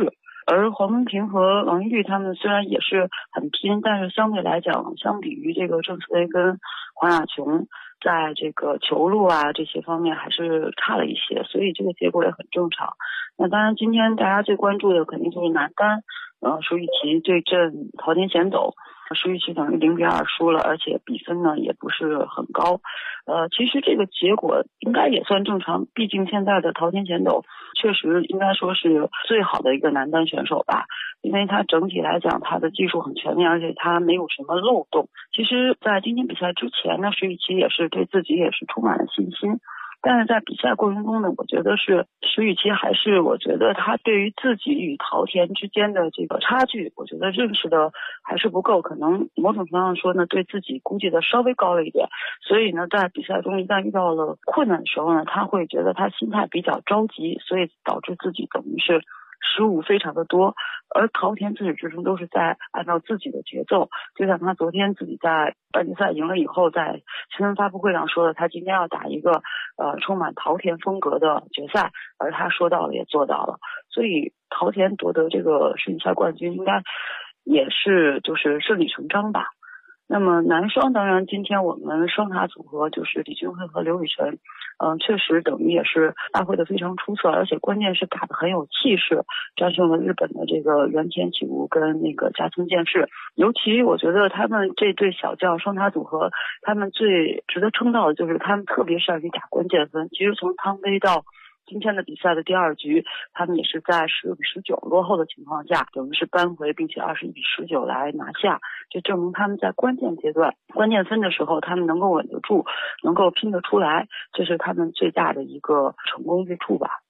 而黄东萍和王一律他们虽然也是很拼，但是相对来讲，相比于这个郑思维跟黄雅琼，在这个球路啊这些方面还是差了一些，所以这个结果也很正常。那当然，今天大家最关注的肯定就是男单，舒雨琦对阵桃田贤斗，舒雨琦等于0-2输了，而且比分呢也不是很高。其实这个结果应该也算正常，毕竟现在的桃田贤斗确实应该说是最好的一个男单选手吧，因为他整体来讲他的技术很全面，而且他没有什么漏洞。其实在今天比赛之前呢，舒雨琦也是对自己也是充满了信心。但是在比赛过程中呢，我觉得是舒雨琦还是我觉得他对于自己与桃田之间的这个差距，我觉得认识的还是不够，可能某种程度上说呢，对自己估计的稍微高了一点。所以呢，在比赛中一旦遇到了困难的时候呢，他会觉得他心态比较着急，所以导致自己等于是失误非常的多。而桃田自始至终都是在按照自己的节奏，就像他昨天自己在半决赛赢了以后，在新闻发布会上说的，他今天要打一个充满桃田风格的决赛，而他说到了也做到了。所以桃田夺得这个世锦赛冠军应该也是就是顺理成章吧。那么男双当然今天我们双塔组合就是李俊慧和刘雨辰，确实等于也是发挥的非常出色，而且关键是打得很有气势，战胜了日本的这个原田启吾跟那个加村健士。尤其我觉得他们这对小将双塔组合，他们最值得称道的就是他们特别善于打关键分。其实从汤杯到今天的比赛的第2局，他们也是在15-19落后的情况下，等于是扳回，并且21-19来拿下，这证明他们在关键阶段、关键分的时候，他们能够稳得住，能够拼得出来，这是他们最大的一个成功之处吧。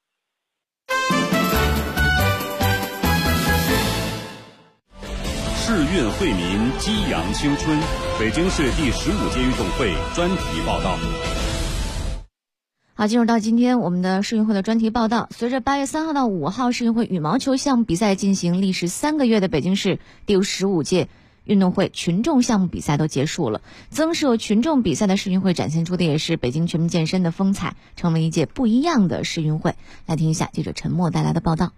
世运惠民，激扬青春。北京市第15届运动会专题报道。 好，进入到今天我们的世运会的专题报道。随着8月3号到5号世运会羽毛球项目比赛进行，历时3个月的北京市第15届运动会群众项目比赛都结束了。增设群众比赛的世运会展现出的也是北京全民健身的风采，成为一届不一样的世运会。来听一下记者陈默带来的报道。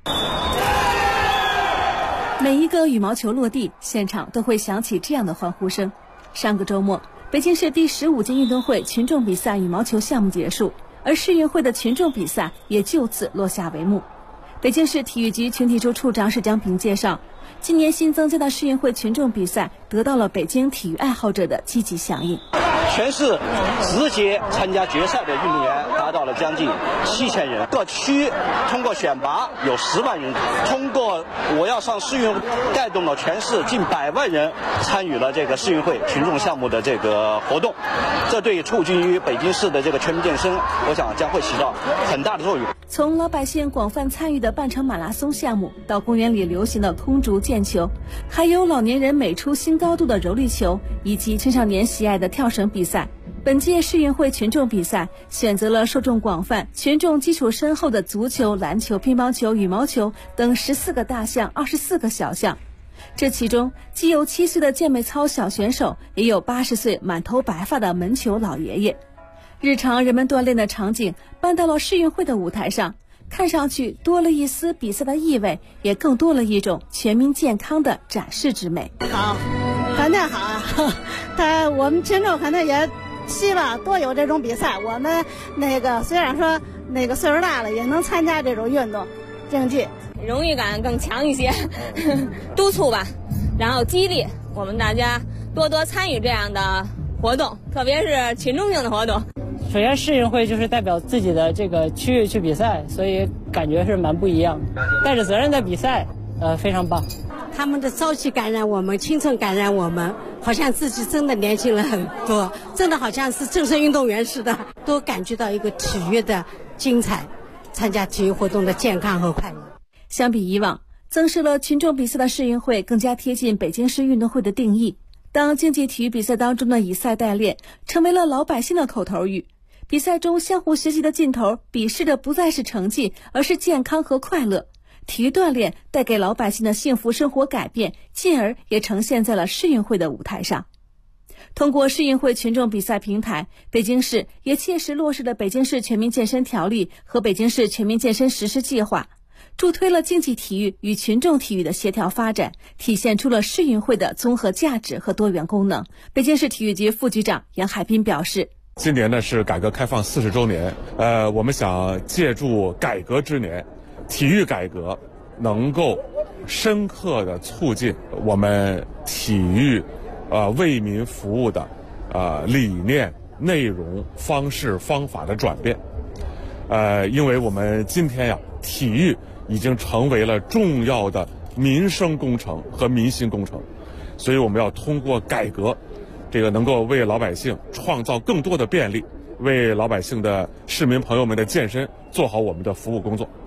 每一个羽毛球落地，现场都会响起这样的欢呼声。上个周末，北京市第15届运动会群众比赛羽毛球项目结束，而世运会的群众比赛也就此落下帷幕。北京市体育局群体处处长史江平介绍，今年新增加的世运会群众比赛得到了北京体育爱好者的积极响应。 全市直接参加决赛的运动员达到了将近7000人，各区通过选拔有10万人，通过我要上世运会带动了全市近100万人参与了这个世运会群众项目的这个活动，这对促进于北京市的这个全民健身，我想将会起到很大的作用。 从老百姓广泛参与的半程马拉松项目，到公园里流行的空竹毽球，还有老年人美出新高度的柔力球，以及青少年喜爱的跳绳比赛。本届世运会群众比赛选择了受众广泛、群众基础深厚的足球、篮球、乒乓球、羽毛球等14个大项、24个小项。这其中既有7岁的健美操小选手，也有80岁满头白发的门球老爷爷。日常人们锻炼的场景搬到了世运会的舞台上，看上去多了一丝比赛的意味，也更多了一种全民健康的展示之美。 好，肯定好啊！我们群众肯定也希望多有这种比赛。我们虽然说岁数大了，也能参加这种运动竞技， 荣誉感更强一些，督促吧，然后激励我们大家多多参与这样的活动，特别是群众性的活动。 首先世运会就是代表自己的这个区域去比赛，所以感觉是蛮不一样的，带着责任的比赛，非常棒。 他们的朝气感染我们，青春感染我们，好像自己真的年轻了很多，真的好像是正式运动员似的，都感觉到一个体育的精彩，参加体育活动的健康和快乐。 相比以往，增设了群众比赛的世运会更加贴近北京市运动会的定义。当竞技体育比赛当中的以赛代练成为了老百姓的口头语，比赛中相互学习的劲头比试的不再是成绩，而是健康和快乐。体育锻炼带给老百姓的幸福生活改变，进而也呈现在了世运会的舞台上。通过世运会群众比赛平台，北京市也切实落实了北京市全民健身条例和北京市全民健身实施计划， 助推了竞技体育与群众体育的协调发展，体现出了世运会的综合价值和多元功能。北京市体育局副局长杨海滨表示， 今年呢是改革开放40周年，我们想借助改革之年，体育改革能够深刻地促进我们体育为民服务的理念、内容、方式、方法的转变。因为我们今天呀，体育已经成为了重要的民生工程和民心工程，所以我们要通过改革，这个能够为老百姓创造更多的便利，为老百姓的市民朋友们的健身做好我们的服务工作。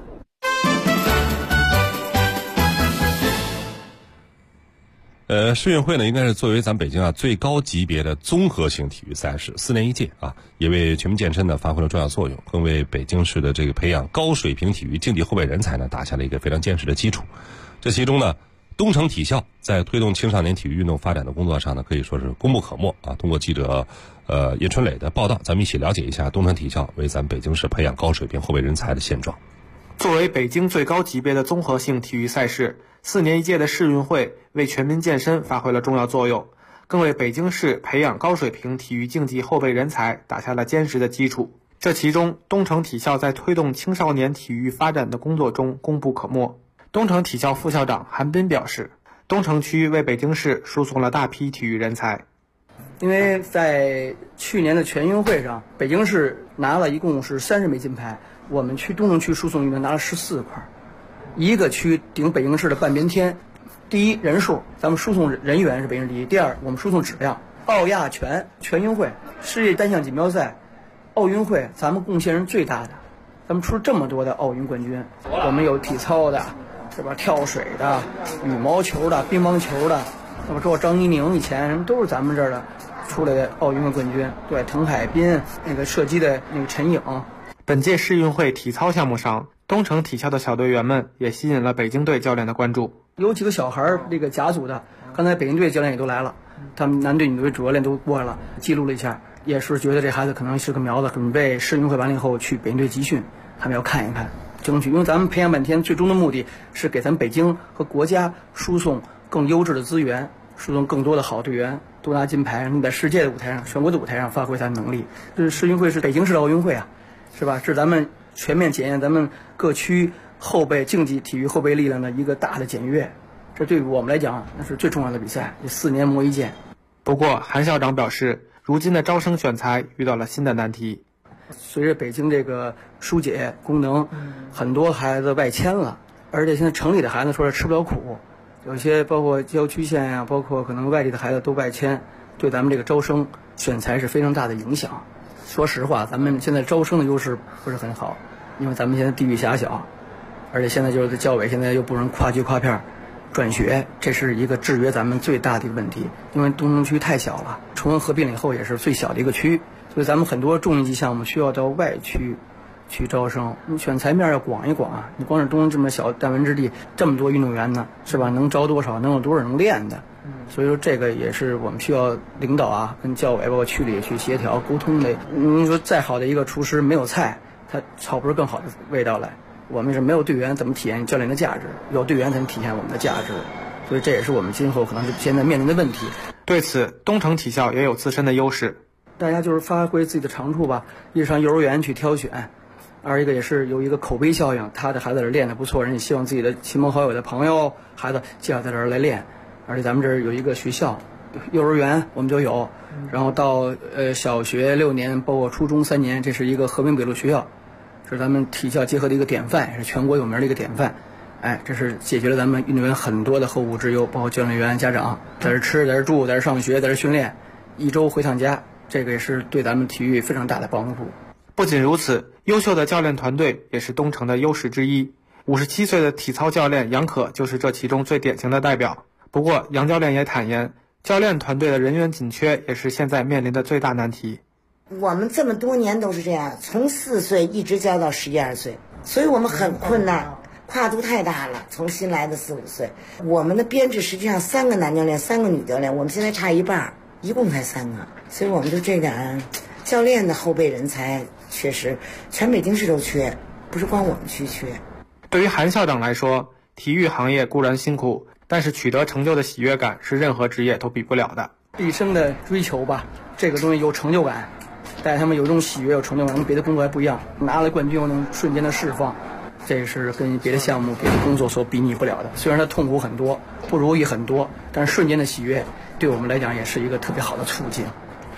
世运会呢，应该是作为咱北京最高级别的综合性体育赛事，4年一届也为全民健身呢发挥了重要作用，更为北京市的这个培养高水平体育竞技后备人才呢打下了一个非常坚实的基础。这其中呢，东城体校在推动青少年体育运动发展的工作上呢，可以说是功不可没通过记者叶春磊的报道，咱们一起了解一下东城体校为咱北京市培养高水平后备人才的现状。 作为北京最高级别的综合性体育赛事，4年一届的世运会为全民健身发挥了重要作用，更为北京市培养高水平体育竞技后备人才打下了坚实的基础。这其中，东城体校在推动青少年体育发展的工作中功不可没。东城体校副校长韩斌表示，东城区为北京市输送了大批体育人才。 因为在去年的全运会上，北京市拿了一共是30枚金牌，我们区东城区输送运动拿了14块，一个区顶北京市的半边天。第一，人数，咱们输送人员是北京第一；第二，我们输送质量。奥亚全运会、世界单项锦标赛、奥运会，咱们贡献是最大的，咱们出了这么多的奥运冠军。我们有体操的，是吧？跳水的、羽毛球的、乒乓球的，那么说张怡宁以前都是咱们这儿的出来的奥运会冠军。对，滕海滨那个射击的那个陈颖。 本届世运会体操项目上，东城体校的小队员们也吸引了北京队教练的关注。 有几个小孩这个甲组的，刚才北京队教练也都来了，他们男队女队主教练都过来了，记录了一下，也是觉得这孩子可能是个苗子，准备世运会完了以后去北京队集训，他们要看一看，争取，因为咱们培养半天最终的目的是给咱们北京和国家输送更优质的资源，输送更多的好队员，多拿金牌，让你在世界的舞台上、全国的舞台上发挥咱的能力。这世运会是北京市的奥运会啊，是吧？是咱们全面检验咱们各区后备竞技体育后备力量的一个大的检阅，这对于我们来讲那是最重要的比赛，这4年磨一剑。 不过韩校长表示，如今的招生选材遇到了新的难题。 随着北京这个疏解功能，很多孩子外迁了，而且现在城里的孩子说是吃不了苦，有些包括郊区县呀，包括可能外地的孩子都外迁，对咱们这个招生选材是非常大的影响。说实话，咱们现在招生的优势不是很好，因为咱们现在地域狭小，而且现在就是教委现在又不能跨区跨片转学，这是一个制约咱们最大的一个问题。因为东城区太小了，崇文合并了以后也是最小的一个区，所以咱们很多重一级项目需要到外区去招生，你选材面要广一广啊！你光是东城这么小弹丸之地，这么多运动员呢，是吧？能招多少？能有多少能练的？所以说这个也是我们需要领导啊，跟教委包括区里去协调沟通的。你说再好的一个厨师没有菜，他炒不出更好的味道来。我们是没有队员怎么体验教练的价值，有队员才能体现我们的价值。所以这也是我们今后可能是现在面临的问题。 对此，东城体校也有自身的优势。 大家就是发挥自己的长处吧，一是上幼儿园去挑选，二一个也是有一个口碑效应，他的孩子这练得不错，人家希望自己的亲朋好友的朋友孩子介绍在这儿来练。而且咱们这儿有一个学校，幼儿园我们就有，然后到小学6年，包括初中3年，这是一个和平北路学校，是咱们体校结合的一个典范，是全国有名的一个典范。这是解决了咱们运动员很多的后顾之忧，包括教练员、家长在这吃、在这住、在这上学、在这训练，1周回趟家，这个也是对咱们体育非常大的帮助。 不仅如此，优秀的教练团队也是东城的优势之一。57岁的体操教练杨可就是这其中最典型的代表。不过杨教练也坦言，教练团队的人员紧缺也是现在面临的最大难题。 我们这么多年都是这样，从4岁一直教到11、12岁，所以我们很困难，跨度太大了。从新来的4、5岁，我们的编制实际上3个男教练，3个女教练，我们现在差一半，一共才3个，所以我们就这点教练的后备人才确实全北京市都缺，不是光我们区缺。 对于韩校长来说，体育行业固然辛苦，但是取得成就的喜悦感是任何职业都比不了的。 毕生的追求吧，这个东西有成就感，带他们有一种喜悦，有成就感，跟别的工作还不一样。拿了冠军，我能瞬间的释放，这是跟别的项目、别的工作所比拟不了的。虽然它痛苦很多，不如意很多，但是瞬间的喜悦对我们来讲也是一个特别好的促进。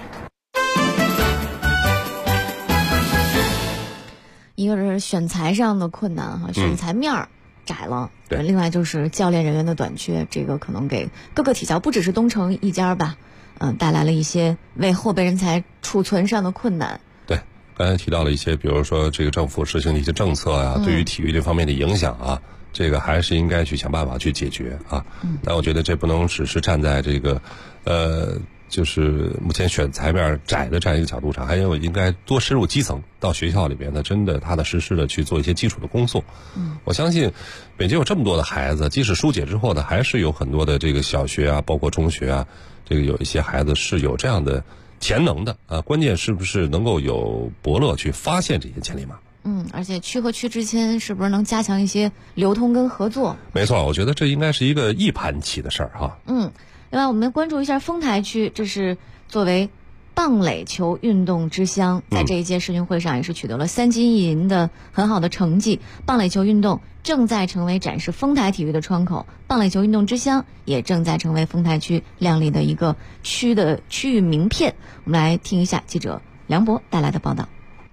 一个是选材上的困难哈，选材面儿窄了， 对， 另外就是教练人员的短缺，这个可能给各个体校不只是东城一家吧，带来了一些为后备人才储存上的困难。 对，刚才提到了一些，比如说这个政府实行的一些政策啊，对于体育这方面的影响啊，这个还是应该去想办法去解决啊。但我觉得这不能只是站在这个就是目前选材面窄的这样一个角度上，还有应该多深入基层，到学校里边呢，真的踏踏实实的去做一些基础的工作。我相信北京有这么多的孩子，即使疏解之后呢，还是有很多的这个小学啊，包括中学啊，这个有一些孩子是有这样的潜能的啊。关键是不是能够有伯乐去发现这些千里马？ 而且区和区之间是不是能加强一些流通跟合作？ 没错，我觉得这应该是一个一盘棋的事儿哈。 另外我们关注一下丰台区，这是作为棒垒球运动之乡，在这一届世运会上也是取得了3金1银的很好的成绩。棒垒球运动正在成为展示丰台体育的窗口，棒垒球运动之乡也正在成为丰台区亮丽的一个区域名片。我们来听一下记者梁博带来的报道。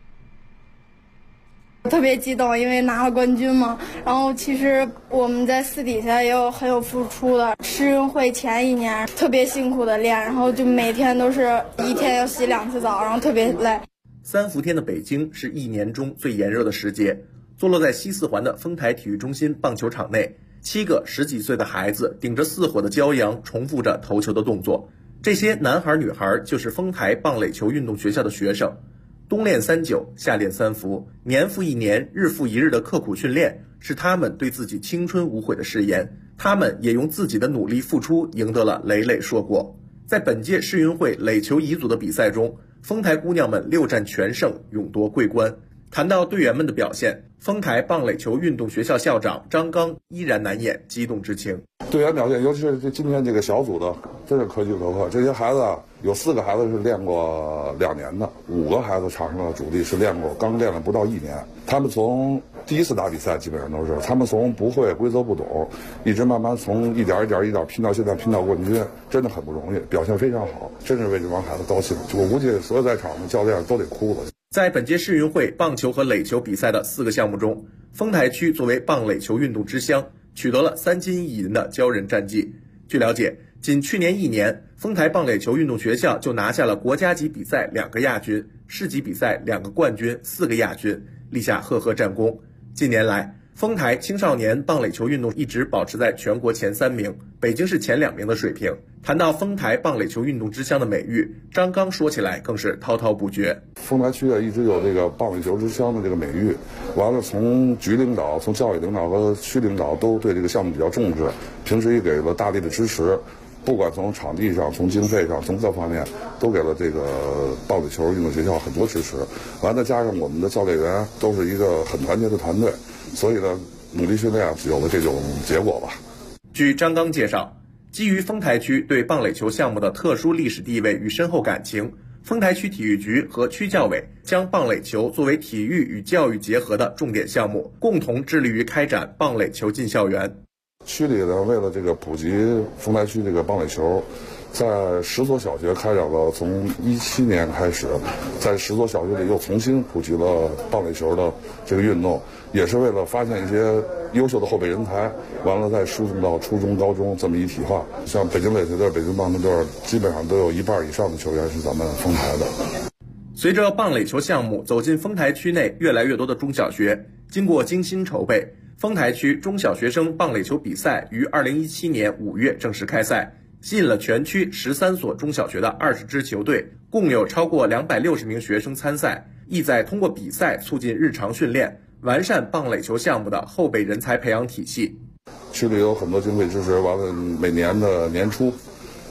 特别激动，因为拿了冠军嘛。然后其实我们在私底下也有很有付出的。世运会前1年特别辛苦的练，然后就每天都是一天要洗2次澡，然后特别累。 3伏天的北京是1年中最炎热的时节。坐落在西四环的丰台体育中心棒球场内，7个10几岁的孩子顶着4火的骄阳，重复着投球的动作。这些男孩女孩就是丰台棒垒球运动学校的学生。冬练3九，夏练3伏，年复一年，日复一日的刻苦训练，是他们对自己青春无悔的誓言。他们也用自己的努力付出，赢得了累累硕果。在本届世运会垒球乙组的比赛中，丰台姑娘们6战全胜，勇夺桂冠。谈到队员们的表现，丰台棒垒球运动学校校长张刚依然难掩激动之情。 队员表现，尤其是今天这个小组的，真是可喜可贺。这些孩子有4个孩子是练过2年的，5个孩子场上的主力是刚练了不到1年。他们从第一次打比赛基本上都是，他们从不会规则不懂，一直慢慢从一点拼到现在拼到冠军，真的很不容易，表现非常好，真是为这帮孩子高兴。我估计所有在场的教练都得哭了。 在本届世运会棒球和垒球比赛的4个项目中，丰台区作为棒垒球运动之乡，取得了3金1银的骄人战绩。据了解，仅去年1年，丰台棒垒球运动学校就拿下了国家级比赛2个亚军，市级比赛2个冠军，4个亚军，立下赫赫战功。近年来，丰台青少年棒垒球运动一直保持在全国前3名，北京市前2名的水平。谈到丰台棒垒球运动之乡的美誉，张刚说起来更是滔滔不绝。 丰台区一直有这个棒垒球之乡的这个美誉，完了从局领导、从教育领导和区领导都对这个项目比较重视，平时也给了大力的支持，不管从场地上、从经费上、从各方面都给了这个棒垒球运动学校很多支持。完了加上我们的教练员都是一个很团结的团队，所以呢，努力训练有了这种结果吧。 据张刚介绍，基于丰台区对棒垒球项目的特殊历史地位与深厚感情，丰台区体育局和区教委将棒垒球作为体育与教育结合的重点项目，共同致力于开展棒垒球进校园。 区里呢，为了这个普及丰台区这个棒垒球，在10所小学开展了，从17年开始，在10所小学里又重新普及了棒垒球的这个运动，也是为了发现一些优秀的后备人才，完了再输送到初中、高中这么一体化。像北京垒球队、北京棒球队，基本上都有1半以上的球员是咱们丰台的。 随着棒垒球项目走进丰台区内越来越多的中小学，经过精心筹备，丰台区中小学生棒垒球比赛于2017年5月正式开赛，吸引了全区13所中小学的20支球队，共有超过260名学生参赛，意在通过比赛促进日常训练，完善棒垒球项目的后备人才培养体系。 区里有很多经费支持，完了每年的年初，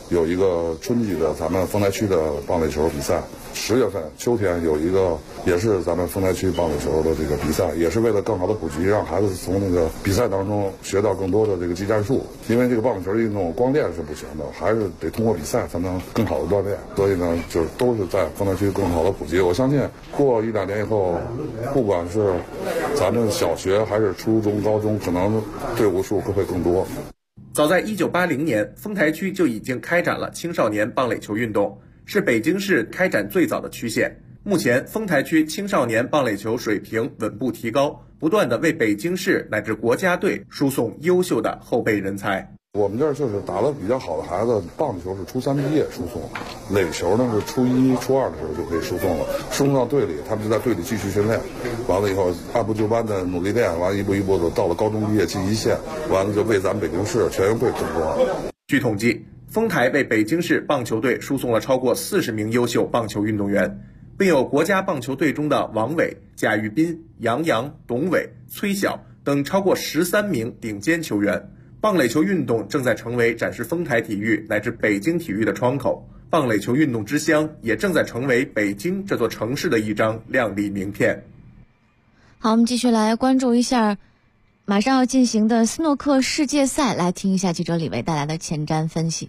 有一个春季的咱们丰台区的棒垒球比赛，10月份秋天有一个也是咱们丰台区棒垒球的这个比赛，也是为了更好的普及，让孩子从那个比赛当中学到更多的这个技战术。因为这个棒垒球运动光练是不行的，还是得通过比赛才能更好的锻炼。所以呢，就是都是在丰台区更好的普及。我相信过1、2年以后，不管是咱们小学还是初中、高中，可能队伍数会更多。 早在1980年，丰台区就已经开展了青少年棒垒球运动，是北京市开展最早的区县。目前，丰台区青少年棒垒球水平稳步提高，不断地为北京市乃至国家队输送优秀的后备人才。 我们这儿就是打得比较好的孩子，棒球是初3毕业输送，垒球呢是初1、初2的时候就可以输送了，输送到队里，他们就在队里继续训练，完了以后按部就班的努力练，完了一步一步的到了高中毕业进一线，完了就为咱们北京市全运会争光。 据统计，丰台为北京市棒球队输送了超过40名优秀棒球运动员，并有国家棒球队中的王伟、贾玉斌、杨洋、董伟、崔晓等超过13名顶尖球员。棒垒球运动正在成为展示丰台体育乃至北京体育的窗口，棒垒球运动之乡也正在成为北京这座城市的一张亮丽名片。 好，我们继续来关注一下马上要进行的斯诺克世界赛，来听一下记者李维带来的前瞻分析。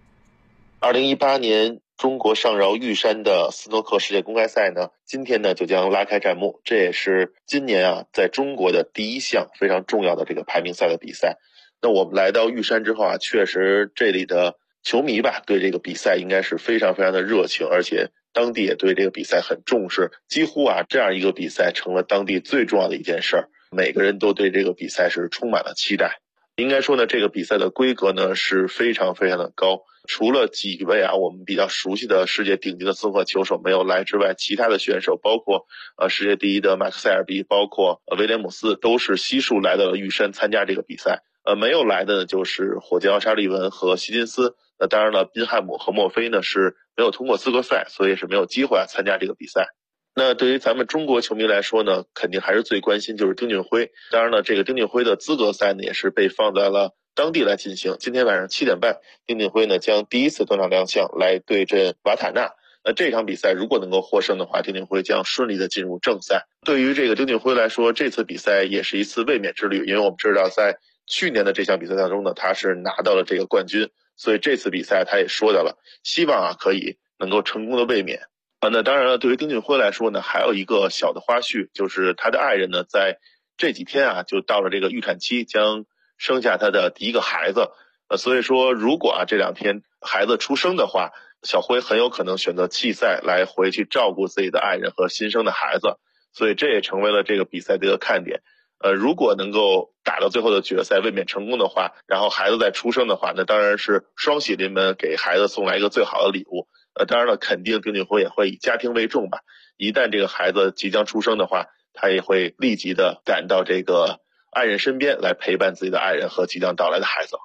2018年中国上饶玉山的斯诺克世界公开赛呢，今天呢就将拉开战幕，这也是今年在中国的第一项非常重要的这个排名赛的比赛。那我们来到玉山之后确实这里的球迷对这个比赛应该是非常非常的热情，而且当地也对这个比赛很重视，几乎这样一个比赛成了当地最重要的一件事儿，每个人都对这个比赛是充满了期待。应该说呢，这个比赛的规格呢是非常非常的高，除了几位我们比较熟悉的世界顶级的斯诺克球手没有来之外，其他的选手包括世界第一的马克塞尔比，包括威廉姆斯，都是悉数来到了玉山参加这个比赛。没有来的呢就是火箭奥沙利文和希金斯，当然了，宾汉姆和墨菲呢是没有通过资格赛，所以是没有机会参加这个比赛。那对于咱们中国球迷来说呢，肯定还是最关心就是丁俊晖。当然了，这个丁俊晖的资格赛呢也是被放在了当地来进行。今天晚上7点半，丁俊晖呢将第一次登场亮相来对阵瓦塔纳。那这场比赛如果能够获胜的话，丁俊晖将顺利的进入正赛。对于这个丁俊晖来说，这次比赛也是一次卫冕之旅，因为我们知道在去年的这项比赛当中呢，他是拿到了这个冠军，所以这次比赛他也说到了，希望可以能够成功的卫冕。那当然了，对于丁俊晖来说呢，还有一个小的花絮，就是他的爱人呢在这几天就到了这个预产期，将生下他的第一个孩子。所以说如果这2天孩子出生的话，小辉很有可能选择弃赛来回去照顾自己的爱人和新生的孩子，所以这也成为了这个比赛的一个看点。如果能够打到最后的决赛卫冕成功的话，然后孩子再出生的话，那当然是双喜临门，给孩子送来一个最好的礼物。当然了，肯定丁俊晖也会以家庭为重吧。一旦这个孩子即将出生的话，他也会立即的赶到这个爱人身边来陪伴自己的爱人和即将到来的孩子。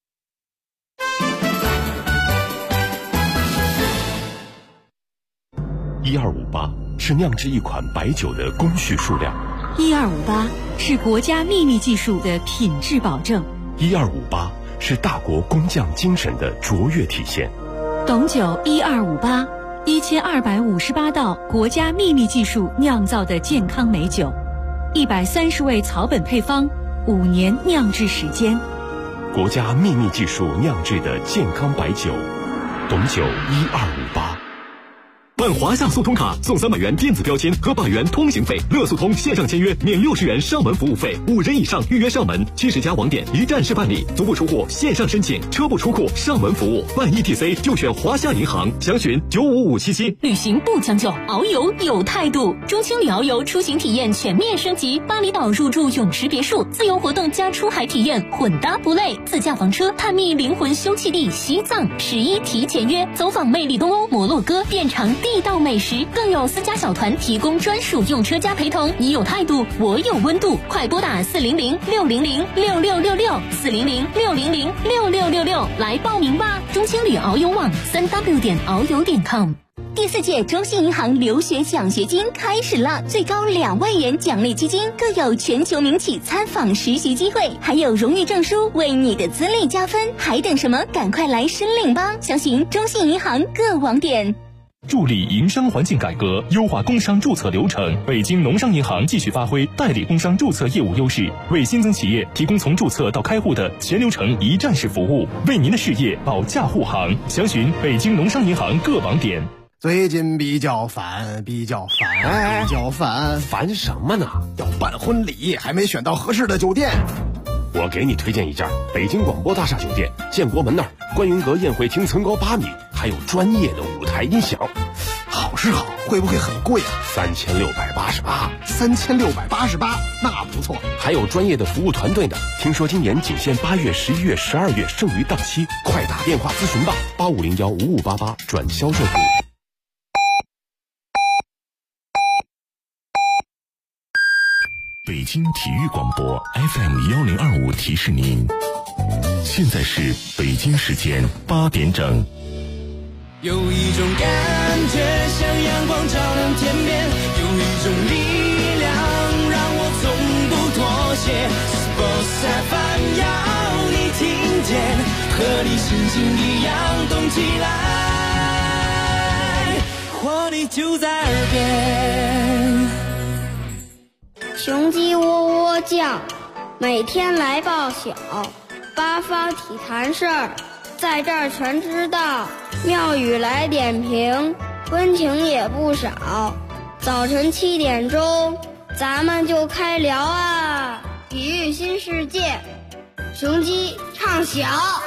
1258是酿制一款白酒的工序数量 ，1258是国家秘密技术的品质保证 ，1258是大国工匠精神的卓越体现。 董酒1258，1258道国家秘密技术酿造的健康美酒，130味草本配方，5年酿制时间， 国家秘密技术酿制的健康白酒，董酒1258。 办华夏速通卡送300元电子标签和100元通行费，乐速通线上签约免60元上门服务费，5人以上预约上门，70家网点一站式办理，足不出户线上申请，车不出库上门服务，办 ETC 就选华夏银行，详询95577。 旅行不将就，遨游有态度。中青旅遨游出行体验全面升级，巴厘岛入住泳池别墅，自由活动加出海体验，混搭不累。自驾房车探秘灵魂休憩地西藏，11提前约，走访魅力东欧摩洛哥，遍尝地道美食，更有私家小团提供专属用车加陪同。你有态度，我有温度，快拨打400-600-6666，400-600-6666来报名吧。中青旅遨游网3w.遨游.com。 第4届中信银行留学奖学金开始了，最高2万元奖励基金，各有全球名企参访实习机会，还有荣誉证书为你的资历加分，还等什么？赶快来申领吧！详询中信银行各网点。 助力营商环境改革，优化工商注册流程。北京农商银行继续发挥代理工商注册业务优势，为新增企业提供从注册到开户的全流程一站式服务，为您的事业保驾护航。详询北京农商银行各网点。 最近比较烦，烦什么呢？要办婚礼，还没选到合适的酒店。 我给你推荐一家北京广播大厦酒店，建国门那儿观云阁宴会厅层高8米，还有专业的舞台音响。 好是好，会不会很贵啊？3688，那不错。 还有专业的服务团队呢。听说今年仅限8月、11月、12月，剩余档期，快打电话咨询吧，85015588转销售部。 北京体育广播 FM1025提示您，现在是北京时间8点整。 有一种感觉像阳光照亮天边，有一种力量让我从不妥协。Sports FM 要你听见，和你心情一样动起来，活力就在耳边。 雄鸡喔喔叫，每天来报晓，八方体坛事儿，在这儿全知道。妙语来点评，温情也不少。早晨7点钟，咱们就开聊啊！体育新世界，雄鸡唱晓。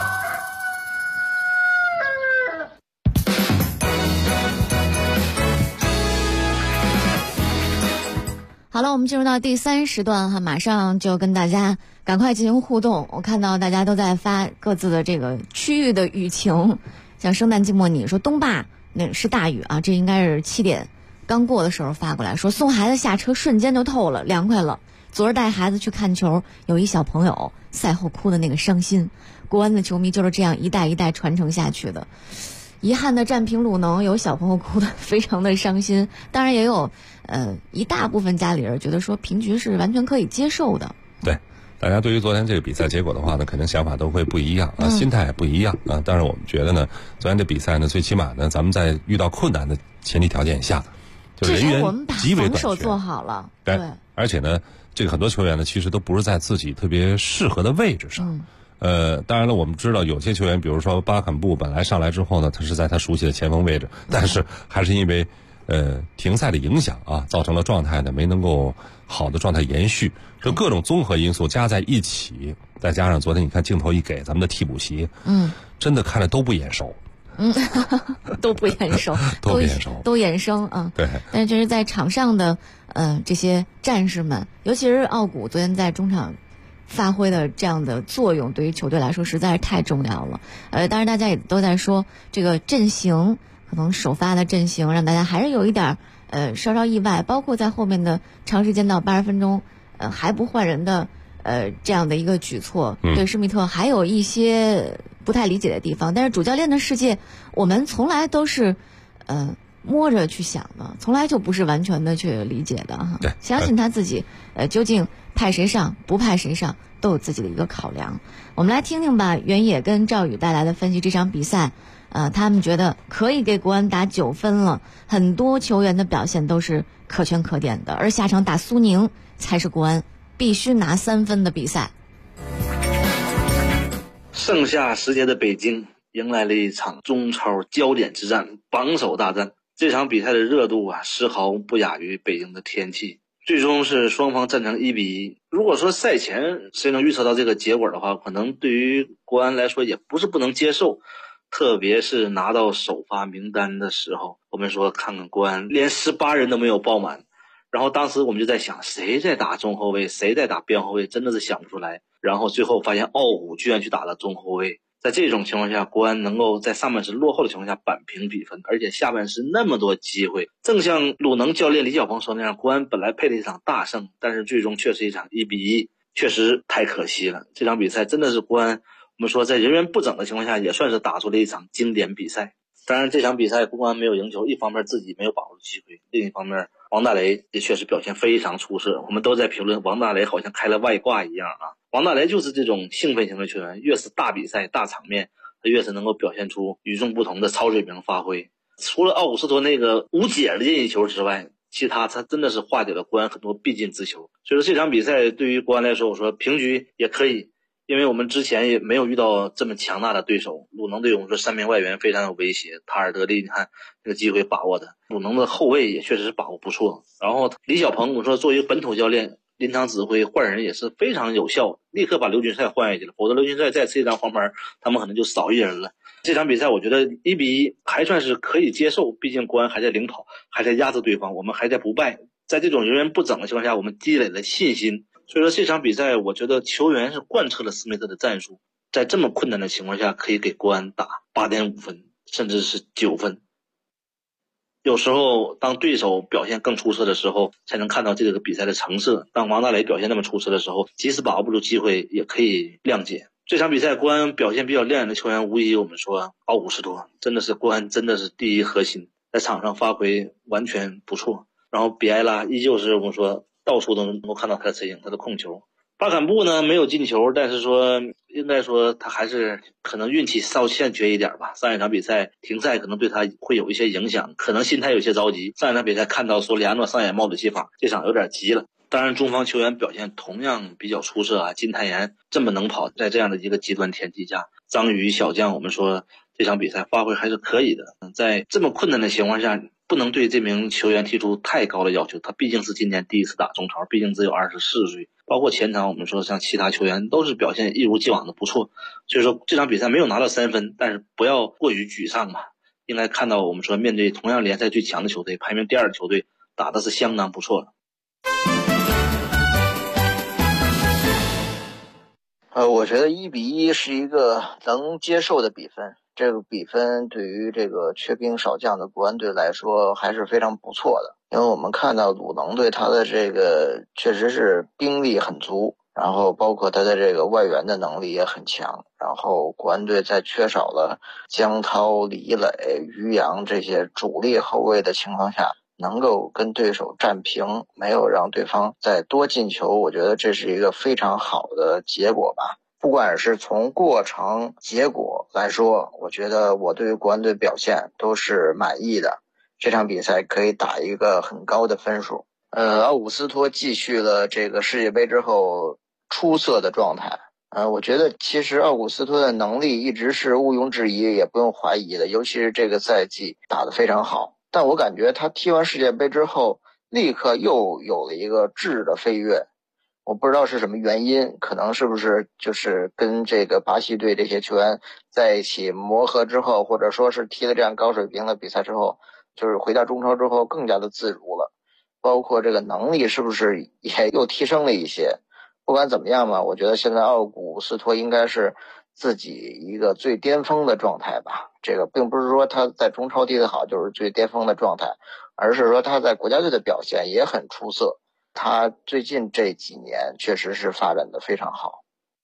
好了，我们进入到第3时段哈，马上就跟大家赶快进行互动。我看到大家都在发各自的这个区域的雨情，像生旦净末你说东坝那是大雨啊，这应该是7点刚过的时候发过来，说送孩子下车瞬间就透了，凉快了。昨儿带孩子去看球，有一小朋友赛后哭的那个伤心，国安的球迷就是这样一代一代传承下去的。遗憾的战平鲁能，有小朋友哭得非常的伤心，当然也有一大部分家里人觉得说平局是完全可以接受的。 对，大家对于昨天这个比赛结果的话呢，肯定想法都会不一样啊，心态也不一样啊。但是我们觉得呢，昨天这比赛呢，最起码呢，咱们在遇到困难的前提条件下，就人员极为短缺， 防守做好了。 对，而且呢，这个很多球员呢，其实都不是在自己特别适合的位置上。当然了，我们知道有些球员，比如说巴坎布，本来上来之后呢，他是在他熟悉的前锋位置，但是还是因为停赛的影响啊，造成了状态呢没能够好的状态延续，这各种综合因素加在一起，再加上昨天你看镜头一给咱们的替补席，真的看着都不眼熟。 都不眼熟，都眼生啊。 对， 但是就是在场上的这些战士们，尤其是奥古昨天在中场发挥的这样的作用，对于球队来说实在是太重要了。当然大家也都在说这个阵型，可能首发的阵型让大家还是有一点稍稍意外，包括在后面的长时间到80分钟还不换人的这样的一个举措，对施密特还有一些不太理解的地方。但是主教练的世界，我们从来都是摸着去想的，从来就不是完全的去理解的哈。 对， 相信他自己究竟派谁上不派谁上都有自己的一个考量。我们来听听吧，原野跟赵宇带来的分析这场比赛。他们觉得可以给国安打9分了，很多球员的表现都是可圈可点的，而下场打苏宁才是国安必须拿3分的比赛。 盛夏时节的北京迎来了一场中超焦点之战，榜首大战。这场比赛的热度丝毫不亚于北京的天气，最终是双方战成1-1。如果说赛前谁能预测到这个结果的话，可能对于国安来说也不是不能接受，特别是拿到首发名单的时候，我们说看看国安连18人都没有报满，然后当时我们就在想谁在打中后卫，谁在打边后卫，真的是想不出来。然后最后发现奥古居然去打了中后卫，在这种情况下，国安能够在上半时落后的情况下扳平比分，而且下半时那么多机会，正像鲁能教练李晓鹏说那样，国安本来配了一场大胜，但是最终却是一场1-1，确实太可惜了。这场比赛真的是国安，我们说在人员不整的情况下，也算是打出了一场经典比赛。 当然这场比赛国安没有赢球，一方面自己没有把握住机会，另一方面王大雷也确实表现非常出色。我们都在评论王大雷好像开了外挂一样啊。王大雷就是这种兴奋型的球员，越是大比赛大场面，他越是能够表现出与众不同的超水平发挥。除了奥古斯托那个无解的任意球之外，其他他真的是化解了国安很多必进之球。所以说这场比赛对于国安来说，我说平局也可以，因为我们之前也没有遇到这么强大的对手。鲁能对我们说3名外援非常有威胁，塔尔德利你看这个机会把握的，鲁能的后卫也确实是把握不错。然后李小鹏我说作为本土教练临场指挥换人也是非常有效，立刻把刘军帅换下去了，否则刘军帅再吃一张黄牌，他们可能就少一人了。这场比赛我觉得1-1还算是可以接受，毕竟国安还在领跑，还在压制对方，我们还在不败，在这种人员不整的情况下，我们积累了信心。所以说这场比赛我觉得球员是贯彻了斯梅特的战术，在这么困难的情况下可以给国安打 8.5 分甚至是9分。有时候当对手表现更出色的时候才能看到这个比赛的成色，当王大雷表现那么出色的时候，即使把握不住机会也可以谅解。这场比赛国安表现比较亮眼的球员无疑我们说奥古斯托，真的是国安真的是第一核心，在场上发挥完全不错。然后比埃拉依旧是我们说到处都能够看到他的身影，他的控球。巴坎布呢没有进球，但是说应该说他还是可能运气稍欠缺一点吧。上一场比赛停赛可能对他会有一些影响，可能心态有些着急。上一场比赛看到说里亚诺上演帽子戏法，这场有点急了。当然中方球员表现同样比较出色啊，金泰妍这么能跑，在这样的一个极端天气下，张宇小将我们说这场比赛发挥还是可以的。在这么困难的情况下，不能对这名球员提出太高的要求，他毕竟是今年第一次打中超，毕竟只有24岁，包括前场我们说像其他球员都是表现一如既往的不错。所以说这场比赛没有拿到3分，但是不要过于沮丧吧，应该看到我们说面对同样联赛最强的球队，排名第2的球队打的是相当不错的。 我觉得1-1是一个能接受的比分，这个比分对于这个缺兵少将的国安队来说还是非常不错的。因为我们看到鲁能队他的这个确实是兵力很足，然后包括他的这个外援的能力也很强，然后国安队在缺少了江涛、李磊、于洋这些主力后卫的情况下，能够跟对手战平，没有让对方再多进球，我觉得这是一个非常好的结果吧。不管是从过程结果来说，我觉得我对于国安队表现都是满意的，这场比赛可以打一个很高的分数。奥古斯托继续了这个世界杯之后出色的状态。我觉得其实奥古斯托的能力一直是毋庸置疑也不用怀疑的，尤其是这个赛季打得非常好。但我感觉他踢完世界杯之后立刻又有了一个质的飞跃，我不知道是什么原因，可能是不是就是跟这个巴西队这些球员在一起磨合之后，或者说是踢了这样高水平的比赛之后，就是回到中超之后更加的自如了，包括这个能力是不是也又提升了一些。不管怎么样吧，我觉得现在奥古斯托应该是自己一个最巅峰的状态吧。这个并不是说他在中超踢得好就是最巅峰的状态，而是说他在国家队的表现也很出色。他最近这几年确实是发展的非常好。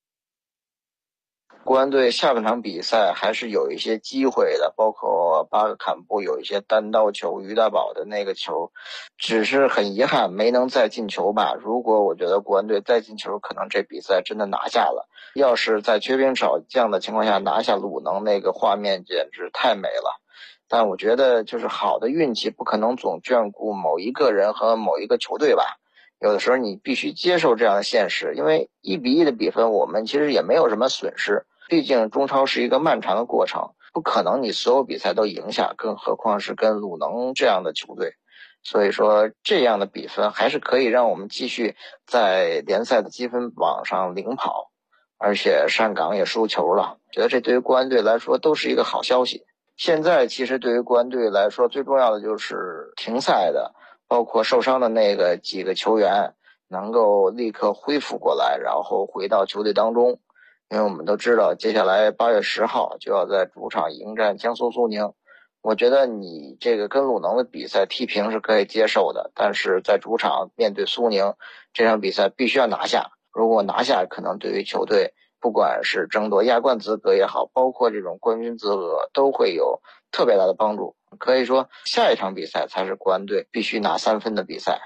国安队下半场比赛还是有一些机会的，包括巴克坎布有一些单刀球，于大宝的那个球，只是很遗憾没能再进球吧。如果我觉得国安队再进球，可能这比赛真的拿下了。要是在缺兵少将的情况下拿下鲁能，那个画面简直太美了。但我觉得就是好的运气不可能总眷顾某一个人和某一个球队吧。有的时候你必须接受这样的现实，因为1-1的比分我们其实也没有什么损失，毕竟中超是一个漫长的过程，不可能你所有比赛都赢下，更何况是跟鲁能这样的球队。所以说这样的比分还是可以让我们继续在联赛的积分榜上领跑，而且上港也输球了，觉得这对于国安队来说都是一个好消息。现在其实对于国安队来说最重要的就是停赛的包括受伤的那个几个球员能够立刻恢复过来，然后回到球队当中。因为我们都知道接下来8月10号就要在主场迎战江苏苏宁，我觉得你这个跟鲁能的比赛踢平是可以接受的，但是在主场面对苏宁这场比赛必须要拿下，如果拿下可能对于球队不管是争夺亚冠资格也好，包括这种冠军资格，都会有特别大的帮助。可以说下一场比赛才是国安队必须拿3分的比赛。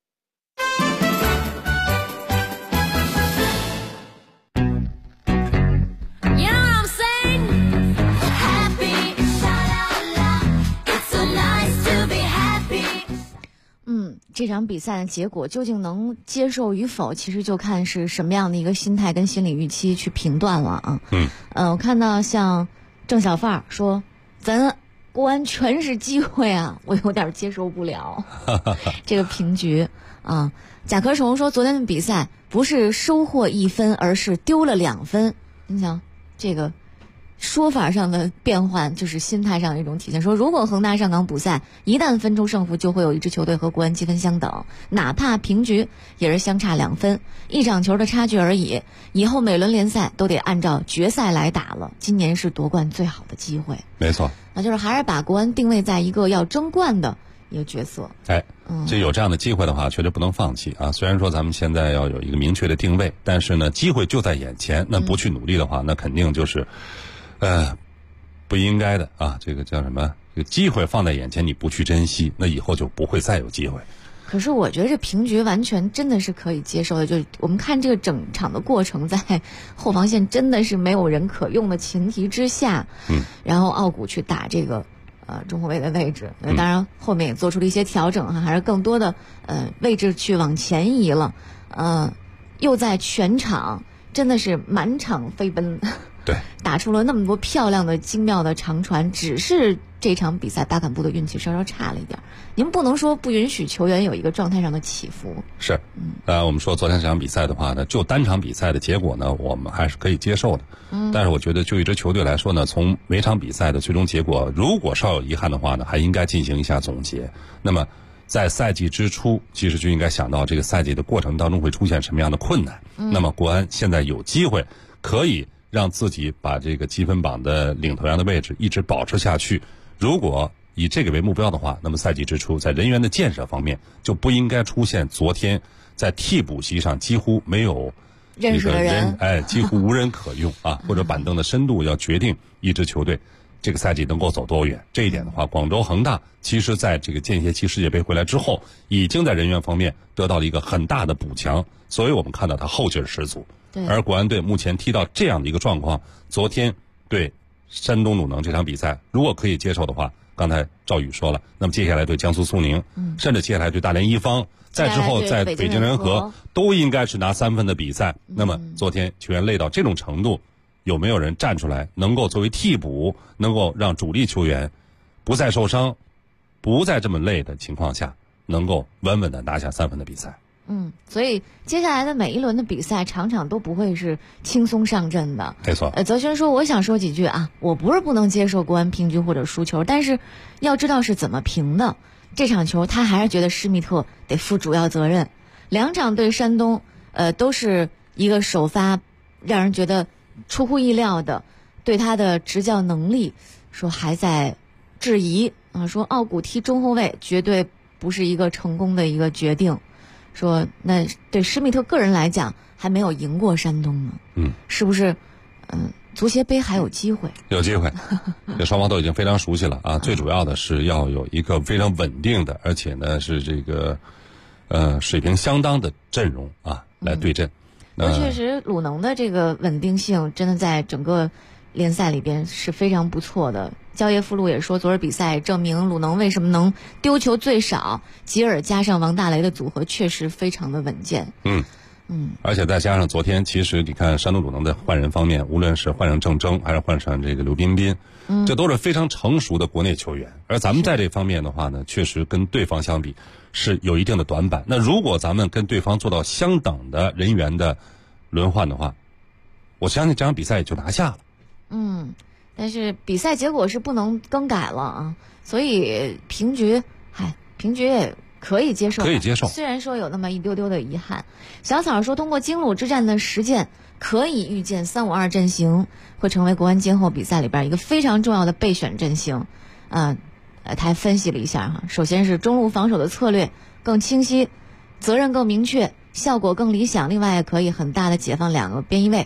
这场比赛的结果究竟能接受与否，其实就看是什么样的一个心态跟心理预期去评断了啊。我看到像郑小范说咱国安全是机会啊，我有点接受不了这个平局啊。甲壳虫说昨天的比赛不是收获1分，而是丢了2分。你想这个说法上的变换，就是心态上的一种体现。说如果恒大上港补赛一旦分出胜负，就会有一支球队和国安积分相等，哪怕平局也是相差2分，1场球的差距而已。以后每轮联赛都得按照决赛来打了，今年是夺冠最好的机会。 没错， 那就是还是把国安定位在一个要争冠的一个角色。 这有这样的机会的话，确实不能放弃啊。虽然说咱们现在要有一个明确的定位，但是呢，机会就在眼前，那不去努力的话，那肯定就是不应该的啊。这个叫什么？这个机会放在眼前，你不去珍惜，那以后就不会再有机会。 可是我觉得这平局完全真的是可以接受的，就我们看这个整场的过程，在后防线真的是没有人可用的前提之下，然后奥古去打这个中后卫的位置，当然后面也做出了一些调整还是更多的位置去往前移了，又在全场真的是满场飞奔。 对， 打出了那么多漂亮的精妙的长传，只是这场比赛巴坎布的运气稍稍差了一点。您不能说不允许球员有一个状态上的起伏。 是，我们说昨天这场比赛的话呢，就单场比赛的结果呢，我们还是可以接受的。但是我觉得就一支球队来说呢，从每场比赛的最终结果，如果稍有遗憾的话呢，还应该进行一下总结。那么在赛季之初，其实就应该想到这个赛季的过程当中会出现什么样的困难。那么国安现在有机会可以让自己把这个积分榜的领头羊的位置一直保持下去。如果以这个为目标的话，那么赛季之初在人员的建设方面就不应该出现昨天在替补席上几乎没有认识的人， 几乎无人可用啊，或者板凳的深度要决定一支球队这个赛季能够走多远。这一点的话，广州恒大其实在这个间歇期世界杯回来之后，已经在人员方面得到了一个很大的补强，所以我们看到他后劲十足。而国安队目前踢到这样的一个状况，昨天对山东鲁能这场比赛，如果可以接受的话，刚才赵宇说了，那么接下来对江苏苏宁，甚至接下来对大连一方，再之后在北京人和，都应该是拿3分的比赛。那么昨天球员累到这种程度，有没有人站出来能够作为替补，能够让主力球员不再受伤，不再这么累的情况下，能够稳稳的拿下3分的比赛？ 所以接下来的每一轮的比赛场场都不会是轻松上阵的。 没错。 泽轩说，我想说几句啊，我不是不能接受国安平局或者输球，但是要知道是怎么评的。这场球他还是觉得施密特得负主要责任。2场对山东，都是一个首发让人觉得出乎意料的，对他的执教能力说还在质疑啊，说奥古踢中后卫绝对不是一个成功的一个决定。说那对施密特个人来讲还没有赢过山东呢，是不是足协杯还有机会？ 有机会，这双方都已经非常熟悉了啊。最主要的是要有一个非常稳定的，而且呢是这个水平相当的阵容啊来对阵。 确实鲁能的这个稳定性真的在整个联赛里边是非常不错的。焦业附录也说，昨日比赛证明鲁能为什么能丢球最少，吉尔加上王大雷的组合确实非常的稳健。 而且再加上昨天，其实你看山东鲁能的换人方面，无论是换上郑铮还是换上这个刘彬彬，这都是非常成熟的国内球员。而咱们在这方面的话呢，确实跟对方相比是有一定的短板。那如果咱们跟对方做到相等的人员的轮换的话，我相信这场比赛也就拿下了。 但是比赛结果是不能更改了啊，所以平局也可以接受，虽然说有那么一丢丢的遗憾。小草说，通过京鲁之战的实践，可以预见352阵型会成为国安今后比赛里边一个非常重要的备选阵型。他还分析了一下哈，首先是中路防守的策略更清晰，责任更明确，效果更理想，另外也可以很大的解放2个边翼位，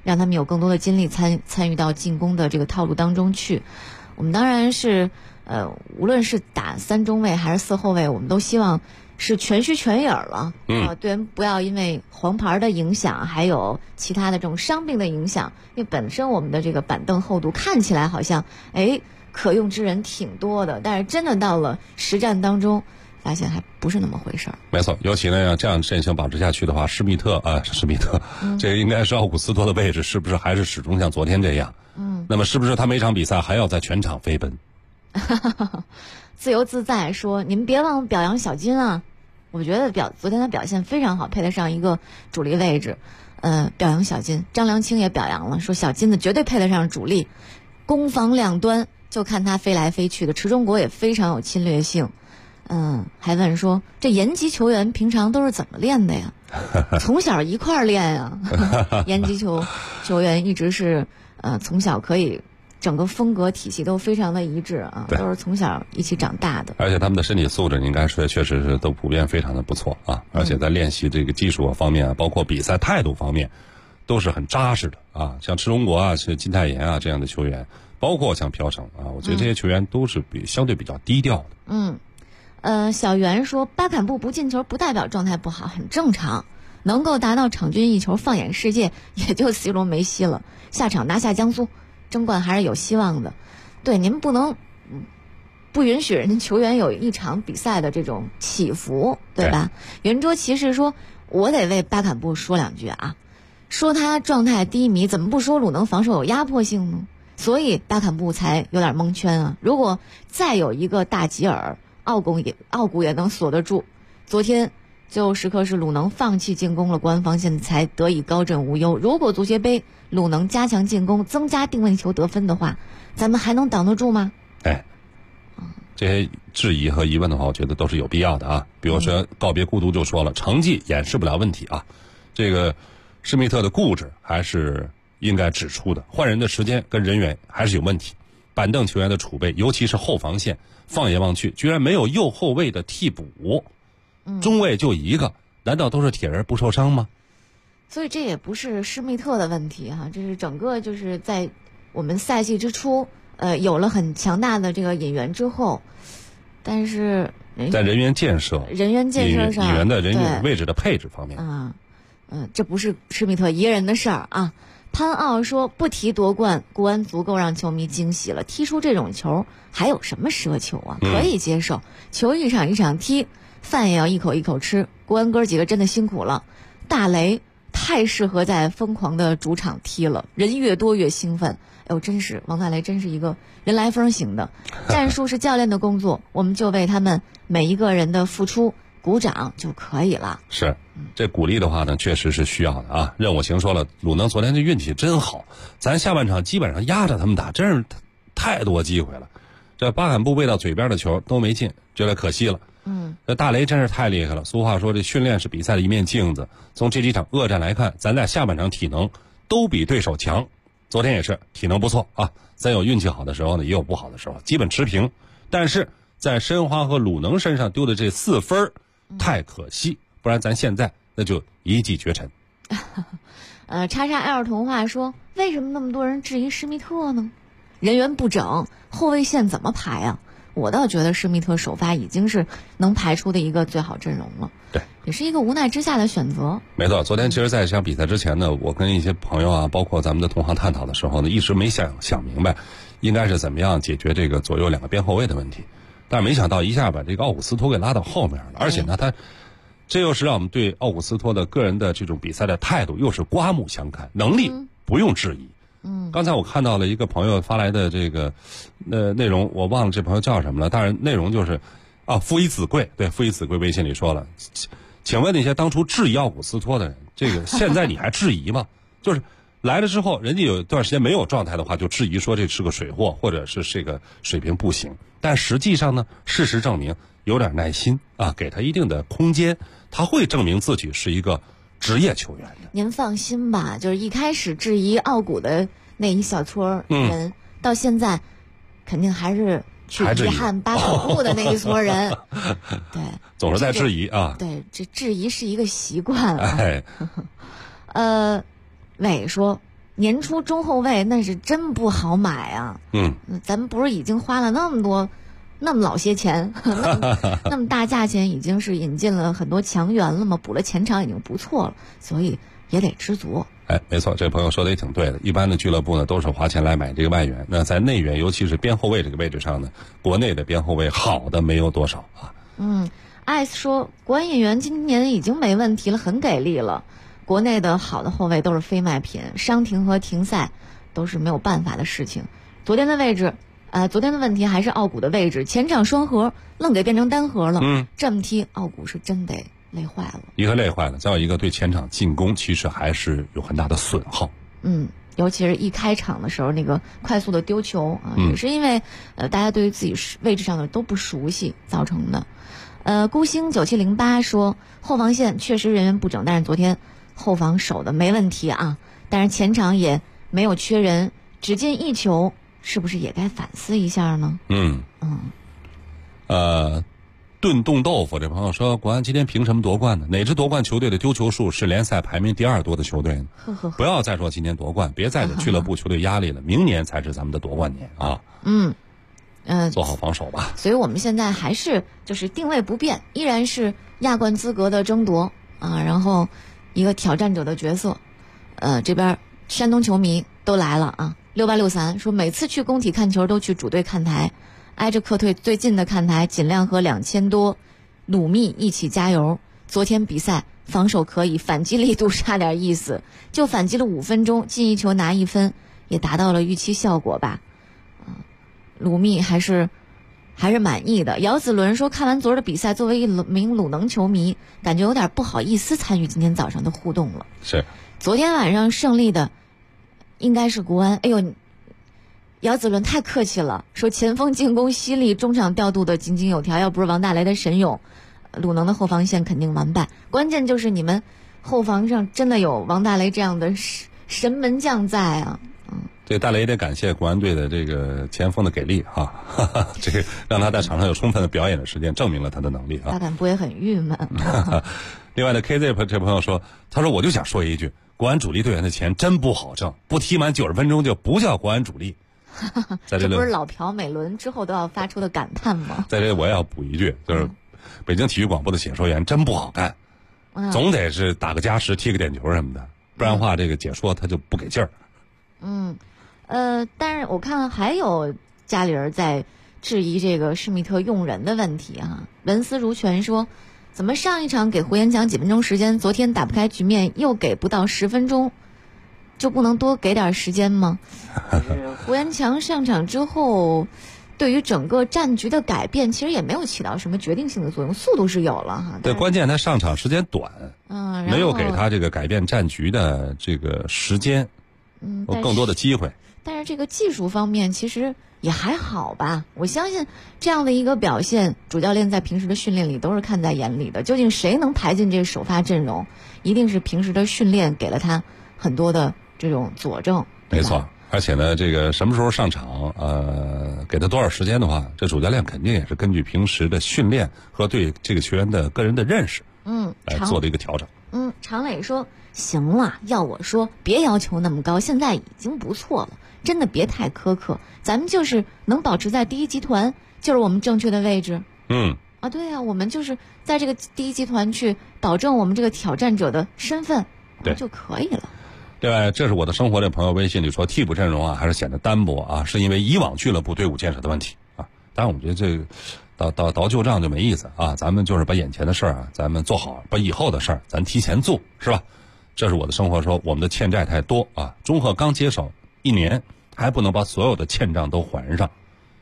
让他们有更多的精力参与到进攻的这个套路当中去。我们当然是无论是打3中卫还是4后卫，我们都希望是全虚全影了。队员不要因为黄牌的影响，还有其他的这种伤病的影响，因为本身我们的这个板凳厚度看起来好像可用之人挺多的，但是真的到了实战当中，发现还不是那么回事儿。 没错，尤其呢，这样阵型保持下去的话，施密特，这个应该是奥古斯托的位置，是不是还是始终像昨天这样？那么是不是他每场比赛还要在全场飞奔？ 自由自在说，你们别忘了表扬小金啊！我觉得昨天他表现非常好，配得上一个主力位置。表扬小金，张良清也表扬了，说小金子绝对配得上主力，攻防两端就看他飞来飞去的。池中国也非常有侵略性。还问说这延吉球员平常都是怎么练的呀？从小一块儿练呀。延吉球员一直是从小可以整个风格体系都非常的一致啊，都是从小一起长大的。 而且他们的身体素质应该说确实是都普遍非常的不错啊，而且在练习这个技术方面，包括比赛态度方面，都是很扎实的啊。像池中国啊、是金泰妍啊这样的球员，包括像朴成啊，我觉得这些球员都是相对比较低调的。 小袁说巴坎布不进球不代表状态不好，很正常，能够达到场均1球放眼世界也就 C 罗梅西了，下场拿下江苏争冠还是有希望的。对，您不能不允许人家球员有一场比赛的这种起伏，对吧？圆桌骑士说我得为巴坎布说两句啊，说他状态低迷，怎么不说鲁能防守有压迫性呢？所以巴坎布才有点蒙圈啊。如果再有一个大吉尔，奥古也能锁得住。昨天最后时刻是鲁能放弃进攻了，国安方现在才得以高枕无忧。如果足协杯鲁能加强进攻，增加定位球得分的话，咱们还能挡得住吗？ 这些质疑和疑问的话，我觉得都是有必要的啊。比如说告别孤独就说了，成绩掩饰不了问题啊，这个施密特的固执还是应该指出的，换人的时间跟人员还是有问题。板凳球员的储备，尤其是后防线，放眼望去居然没有右后卫的替补，中卫就一个，难道都是铁人不受伤吗？ 所以这也不是施密特的问题哈，这是整个就是在我们赛季之初有了很强大的这个引援之后，但是在人员建设上，引援的人员位置的配置方面这不是施密特一个人的事儿啊。潘奥说不提夺冠，国安足够让球迷惊喜了，踢出这种球还有什么奢求啊？可以接受，球一场一场踢，饭也要一口一口吃。国安哥几个真的辛苦了，大雷太适合在疯狂的主场踢了，人越多越兴奋。哎呦，真是王大雷真是一个人来疯型的。战术是教练的工作，我们就为他们每一个人的付出鼓掌就可以了。 是，这鼓励的话呢，确实是需要的啊。任我行说了，鲁能昨天这运气真好，咱下半场基本上压着他们打，真是太多机会了。这巴坎布喂到嘴边的球都没进，觉得可惜了。这大雷真是太厉害了。俗话说，这训练是比赛的一面镜子。从这几场恶战来看，咱在下半场体能都比对手强。昨天也是体能不错啊，咱有运气好的时候呢，也有不好的时候，基本持平。但是在申花和鲁能身上丢的这4分太可惜，不然咱现在那就一骑绝尘。 叉叉 L 童话说，为什么那么多人质疑施密特呢？人员不整，后卫线怎么排啊？我倒觉得施密特首发已经是能排出的一个最好阵容了。 对， 也是一个无奈之下的选择。 没错，昨天其实在这场比赛之前呢，我跟一些朋友啊，包括咱们的同行探讨的时候呢，一直没想明白应该是怎么样解决这个左右2个边后卫的问题。但是没想到一下把这个奥古斯托给拉到后面了，而且呢，这又是让我们对奥古斯托的个人的这种比赛的态度又是刮目相看，能力不用质疑。刚才我看到了一个朋友发来的这个内容，我忘了这朋友叫什么了，但是内容就是父以子贵，对，父以子贵微信里说了，请问那些当初质疑奥古斯托的人，这个现在你还质疑吗？就是来了之后，人家有一段时间没有状态的话，就质疑说这是个水货，或者是这个水平不行。但实际上呢，事实证明，有点耐心啊，给他一定的空间，他会证明自己是一个职业球员的。 您放心吧，就是一开始质疑奥古的那一小撮人，到现在肯定还是去遗憾巴坎布的那一撮人。对， 总是在质疑啊。 对，这质疑是一个习惯啊。伟说， 年初中后卫那是真不好买啊。咱们不是已经花了那么老些钱，那么大价钱，已经是引进了很多强援了嘛，补了前场已经不错了，所以也得知足。 没错，这朋友说的也挺对的。一般的俱乐部呢，都是花钱来买这个外援。那在内援，尤其是边后卫这个位置上呢，国内的边后卫好的没有多少啊。 艾斯说，国安演员今年已经没问题了，很给力了。国内的好的后卫都是非卖品，伤停和停赛都是没有办法的事情。昨天的问题还是奥古的位置，前场双核愣给变成单核了。这么踢，奥古是真得累坏了。一个累坏了， 再有一个对前场进攻其实还是有很大的损耗。 尤其是一开场的时候那个快速的丢球啊，也是因为大家对于自己位置上的都不熟悉造成的。孤星9708说，后防线确实人员不整，但是昨天后防守的没问题啊，但是前场也没有缺人，只进1球，是不是也该反思一下呢？ 炖冻豆腐这朋友说，国安今天凭什么夺冠呢？哪支夺冠球队的丢球数是联赛排名第2多的球队呢？不要再说今年夺冠，别再给俱乐部球队压力了，明年才是咱们的夺冠年啊。做好防守吧。 所以我们现在还是就是定位不变，依然是亚冠资格的争夺啊，然后一个挑战者的角色。这边山东球迷都来了啊，6863说每次去工体看球都去主队看台，挨着客队最近的看台，尽量和2000多鲁密一起加油。昨天比赛防守可以，反击力度差点意思，就反击了5分钟，进1球拿1分，也达到了预期效果吧。鲁密还是满意的。姚子伦说，看完昨儿的比赛，作为一名鲁能球迷，感觉有点不好意思参与今天早上的互动了。 是， 昨天晚上胜利的应该是国安。哎呦，姚子伦太客气了，说前锋进攻犀利，中场调度的井井有条，要不是王大雷的神勇，鲁能的后防线肯定完败。关键就是你们后防上真的有王大雷这样的神门将在啊。 这大雷也得感谢国安队的这个前锋的给力啊，这个让他在场上有充分的表演的时间，证明了他的能力啊。 大胆不也很郁闷？ 另外的 KZ 这朋友说，他说我就想说一句，国安主力队员的钱真不好挣，不踢满90分钟就不叫国安主力。 这不是老朴每轮之后都要发出的感叹吗？ 在这我也要补一句，就是北京体育广播的解说员真不好干，总得是打个加时踢个点球什么的，不然的话这个解说他就不给劲儿。 但是我看还有家里人在质疑这个施密特用人的问题啊。文思如泉说，怎么上一场给胡延强几分钟时间，昨天打不开局面又给不到10分钟，就不能多给点时间吗？胡延强上场之后，对于整个战局的改变其实也没有起到什么决定性的作用，速度是有了哈。 对，关键他上场时间短，没有给他这个改变战局的这个时间，更多的机会。 但是这个技术方面其实也还好吧，我相信这样的一个表现，主教练在平时的训练里都是看在眼里的。究竟谁能排进这个首发阵容，一定是平时的训练给了他很多的这种佐证。 没错，而且呢，这个什么时候上场，给他多少时间的话，这主教练肯定也是根据平时的训练和对这个球员的个人的认识，来做的一个调整。 常磊说，行了，要我说，别要求那么高，现在已经不错了，真的别太苛刻。咱们就是能保持在第一集团，就是我们正确的位置。对啊，我们就是在这个第一集团去保证我们这个挑战者的身份， 对就可以了。 另外，这是我的生活的朋友微信里说，替补阵容还是显得单薄啊，是因为以往俱乐部队伍建设的问题啊。当然，我觉得这个倒旧账就没意思啊，咱们就是把眼前的事儿咱们做好，把以后的事儿咱提前做，是吧？这是我的生活说，我们的欠债太多啊，中赫刚接手1年，还不能把所有的欠账都还上。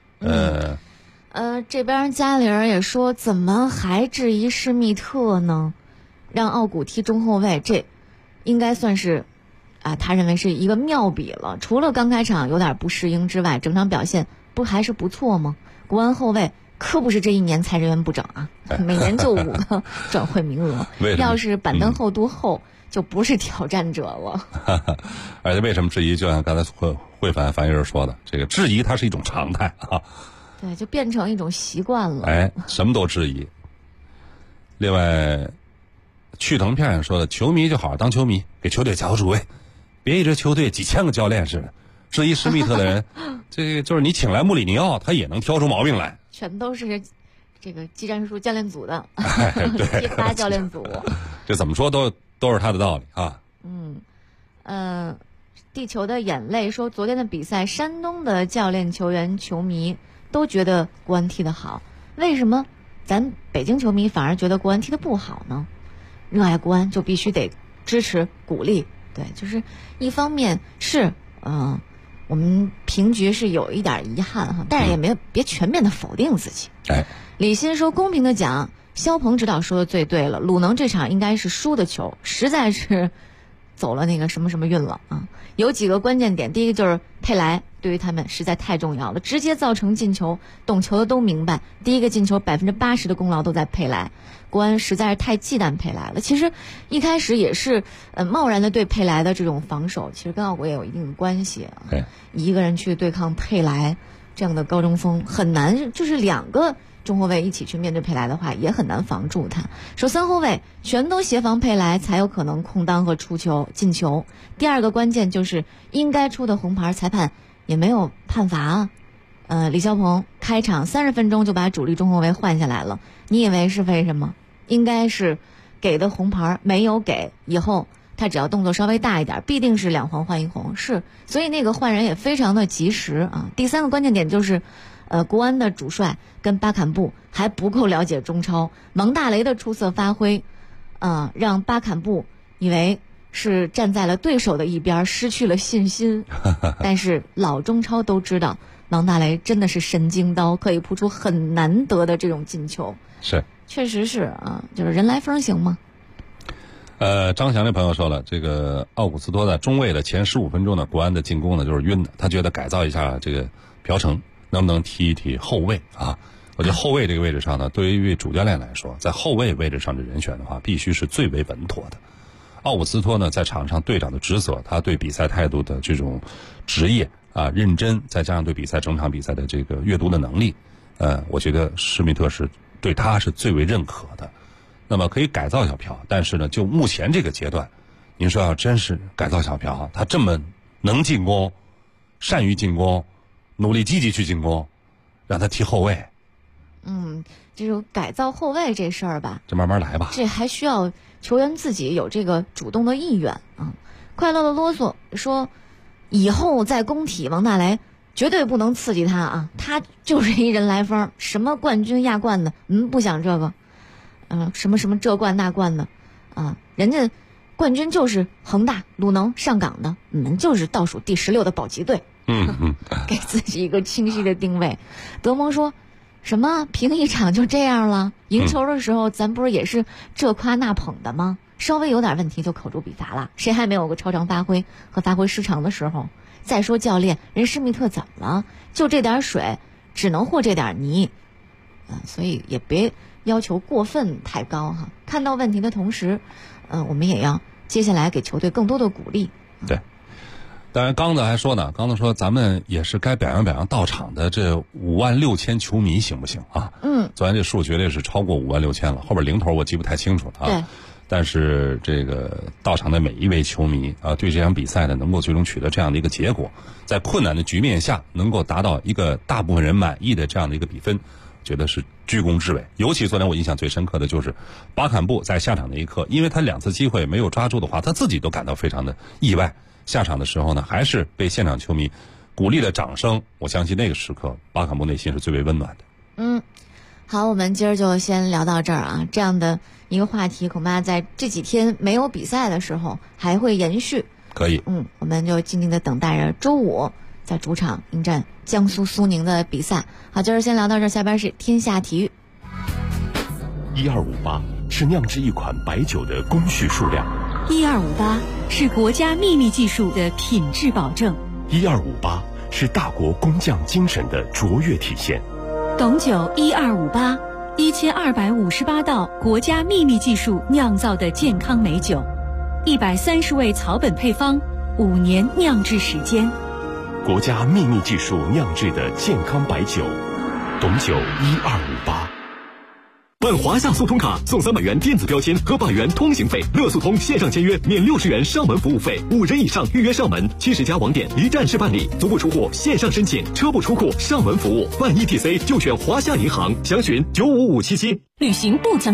这边家里人也说，怎么还质疑施密特呢？让奥古踢中后卫，这应该算是他认为是一个妙笔了。除了刚开场有点不适应之外，整场表现不还是不错吗？国安后卫可不是这1年才人员不整啊，每年就5个转会名额。要是板凳厚度厚，就不是挑战者了。 而且为什么质疑？就像刚才慧凡翻译人说的，这个质疑它是一种常态啊。 对，就变成一种习惯了。 什么都质疑。另外，去藤片说的，球迷就好好当球迷，给球队加油助威。 别一支球队几千个教练似的，质疑施密特的人，这个就是你请来穆里尼奥，他也能挑出毛病来。 全都是这个技战术教练组的， 对， 踢他教练组。 这怎么说都是他的道理啊。 地球的眼泪说，昨天的比赛，山东的教练、球员、球迷都觉得国安踢得好，为什么咱北京球迷反而觉得国安踢得不好呢？热爱国安就必须得支持鼓励，对，就是一方面是我们平局是有一点遗憾哈，但是也别全面的否定自己。李欣说，公平的讲，肖鹏指导说的最对了，鲁能这场应该是输的球，实在是走了那个什么什么运了啊！有几个关键点，第一个就是佩莱对于他们实在太重要了，直接造成进球，懂球的都明白，第一个进球80%的功劳都在佩莱，国安实在是太忌惮佩莱了。其实一开始也是贸然的对佩莱的这种防守，其实跟奥国也有一定的关系啊。一个人去对抗佩莱这样的高中锋很难，就是两个中后卫一起去面对佩莱的话，也很难防住他。说三后卫全都协防佩莱，才有可能空当和出球进球。第二个关键就是应该出的红牌，裁判也没有判罚啊。李霄鹏开场30分钟就把主力中后卫换下来了，你以为是为什么？应该是给的红牌没有给，以后他只要动作稍微大一点，必定是2黄换1红，是，所以那个换人也非常的及时啊。第三个关键点就是国安的主帅跟巴坎布还不够了解中超，王大雷的出色发挥让巴坎布以为是站在了对手的一边，失去了信心。但是老中超都知道，王大雷真的是神经刀，可以扑出很难得的这种进球。 是， 确实是就是人来疯行嘛。 张翔这朋友说了，这个奥古斯托在中卫的前15分钟呢，国安的进攻呢就是晕的，他觉得改造一下这个朴成，能不能踢一踢后卫啊？我觉得后卫这个位置上呢，对于一位主教练来说，在后卫位置上的人选的话，必须是最为稳妥的。奥古斯托呢，在场上队长的职责，他对比赛态度的这种职业认真，再加上对比赛整场比赛的这个阅读的能力，我觉得施密特是对他是最为认可的。那么可以改造小朴，但是呢，就目前这个阶段，您说要真是改造小朴，他这么能进攻，善于进攻，努力积极去进攻，让他踢后卫。 这种改造后卫这事儿吧， 这慢慢来吧。 这还需要球员自己有这个主动的意愿啊。快乐的啰嗦说，以后在工体，王大雷绝对不能刺激他啊，他就是一人来疯，什么冠军亚冠的，不想这个，什么什么这冠那冠的，人家冠军就是恒大、鲁能、上港的，你们就是倒数第16的保级队。给自己一个清晰的定位。德蒙说，什么平一场就这样了？赢球的时候咱不是也是这夸那捧的吗？稍微有点问题就口诛笔伐了，谁还没有个超常发挥和发挥失常的时候？再说教练，人施密特怎么了？就这点水，只能和这点泥，所以也别要求过分太高哈。看到问题的同时，我们也要接下来给球队更多的鼓励。 对。当然，刚子还说呢，刚子说咱们也是该表扬到场的这56000球迷行不行啊？昨天这数绝对是超过56000了，后边零头我记不太清楚了啊。 对。 但是这个到场的每一位球迷对这场比赛呢，能够最终取得这样的一个结果，在困难的局面下能够达到一个大部分人满意的这样的一个比分，觉得是居功至伟。尤其昨天我印象最深刻的就是巴坎布在下场那一刻，因为他2次机会没有抓住的话，他自己都感到非常的意外。下场的时候呢，还是被现场球迷鼓励的掌声，我相信那个时刻巴坎布内心是最为温暖的。 好，我们今儿就先聊到这儿啊。这样的一个话题恐怕在这几天没有比赛的时候还会延续。 可以。 我们就静静的等待着周5在主场迎战江苏苏宁的比赛。好，今儿先聊到这儿，下边是天下体育。 1258是酿制一款白酒的工序数量 ，1258是国家秘密技术的品质保证 ，1258是大国工匠精神的卓越体现。 董酒1258，1258道国家秘密技术酿造的健康美酒，130味草本配方，5年酿制时间， 国家秘密技术酿制的健康白酒，董酒1258。 办华夏速通卡送300元电子标签和100元通行费，乐速通线上签约免60元上门服务费，5人以上预约上门，70家网点一站式办理，足不出户线上申请，车不出库上门服务，办 ETC 就选华夏银行，详询95577。 旅行不讲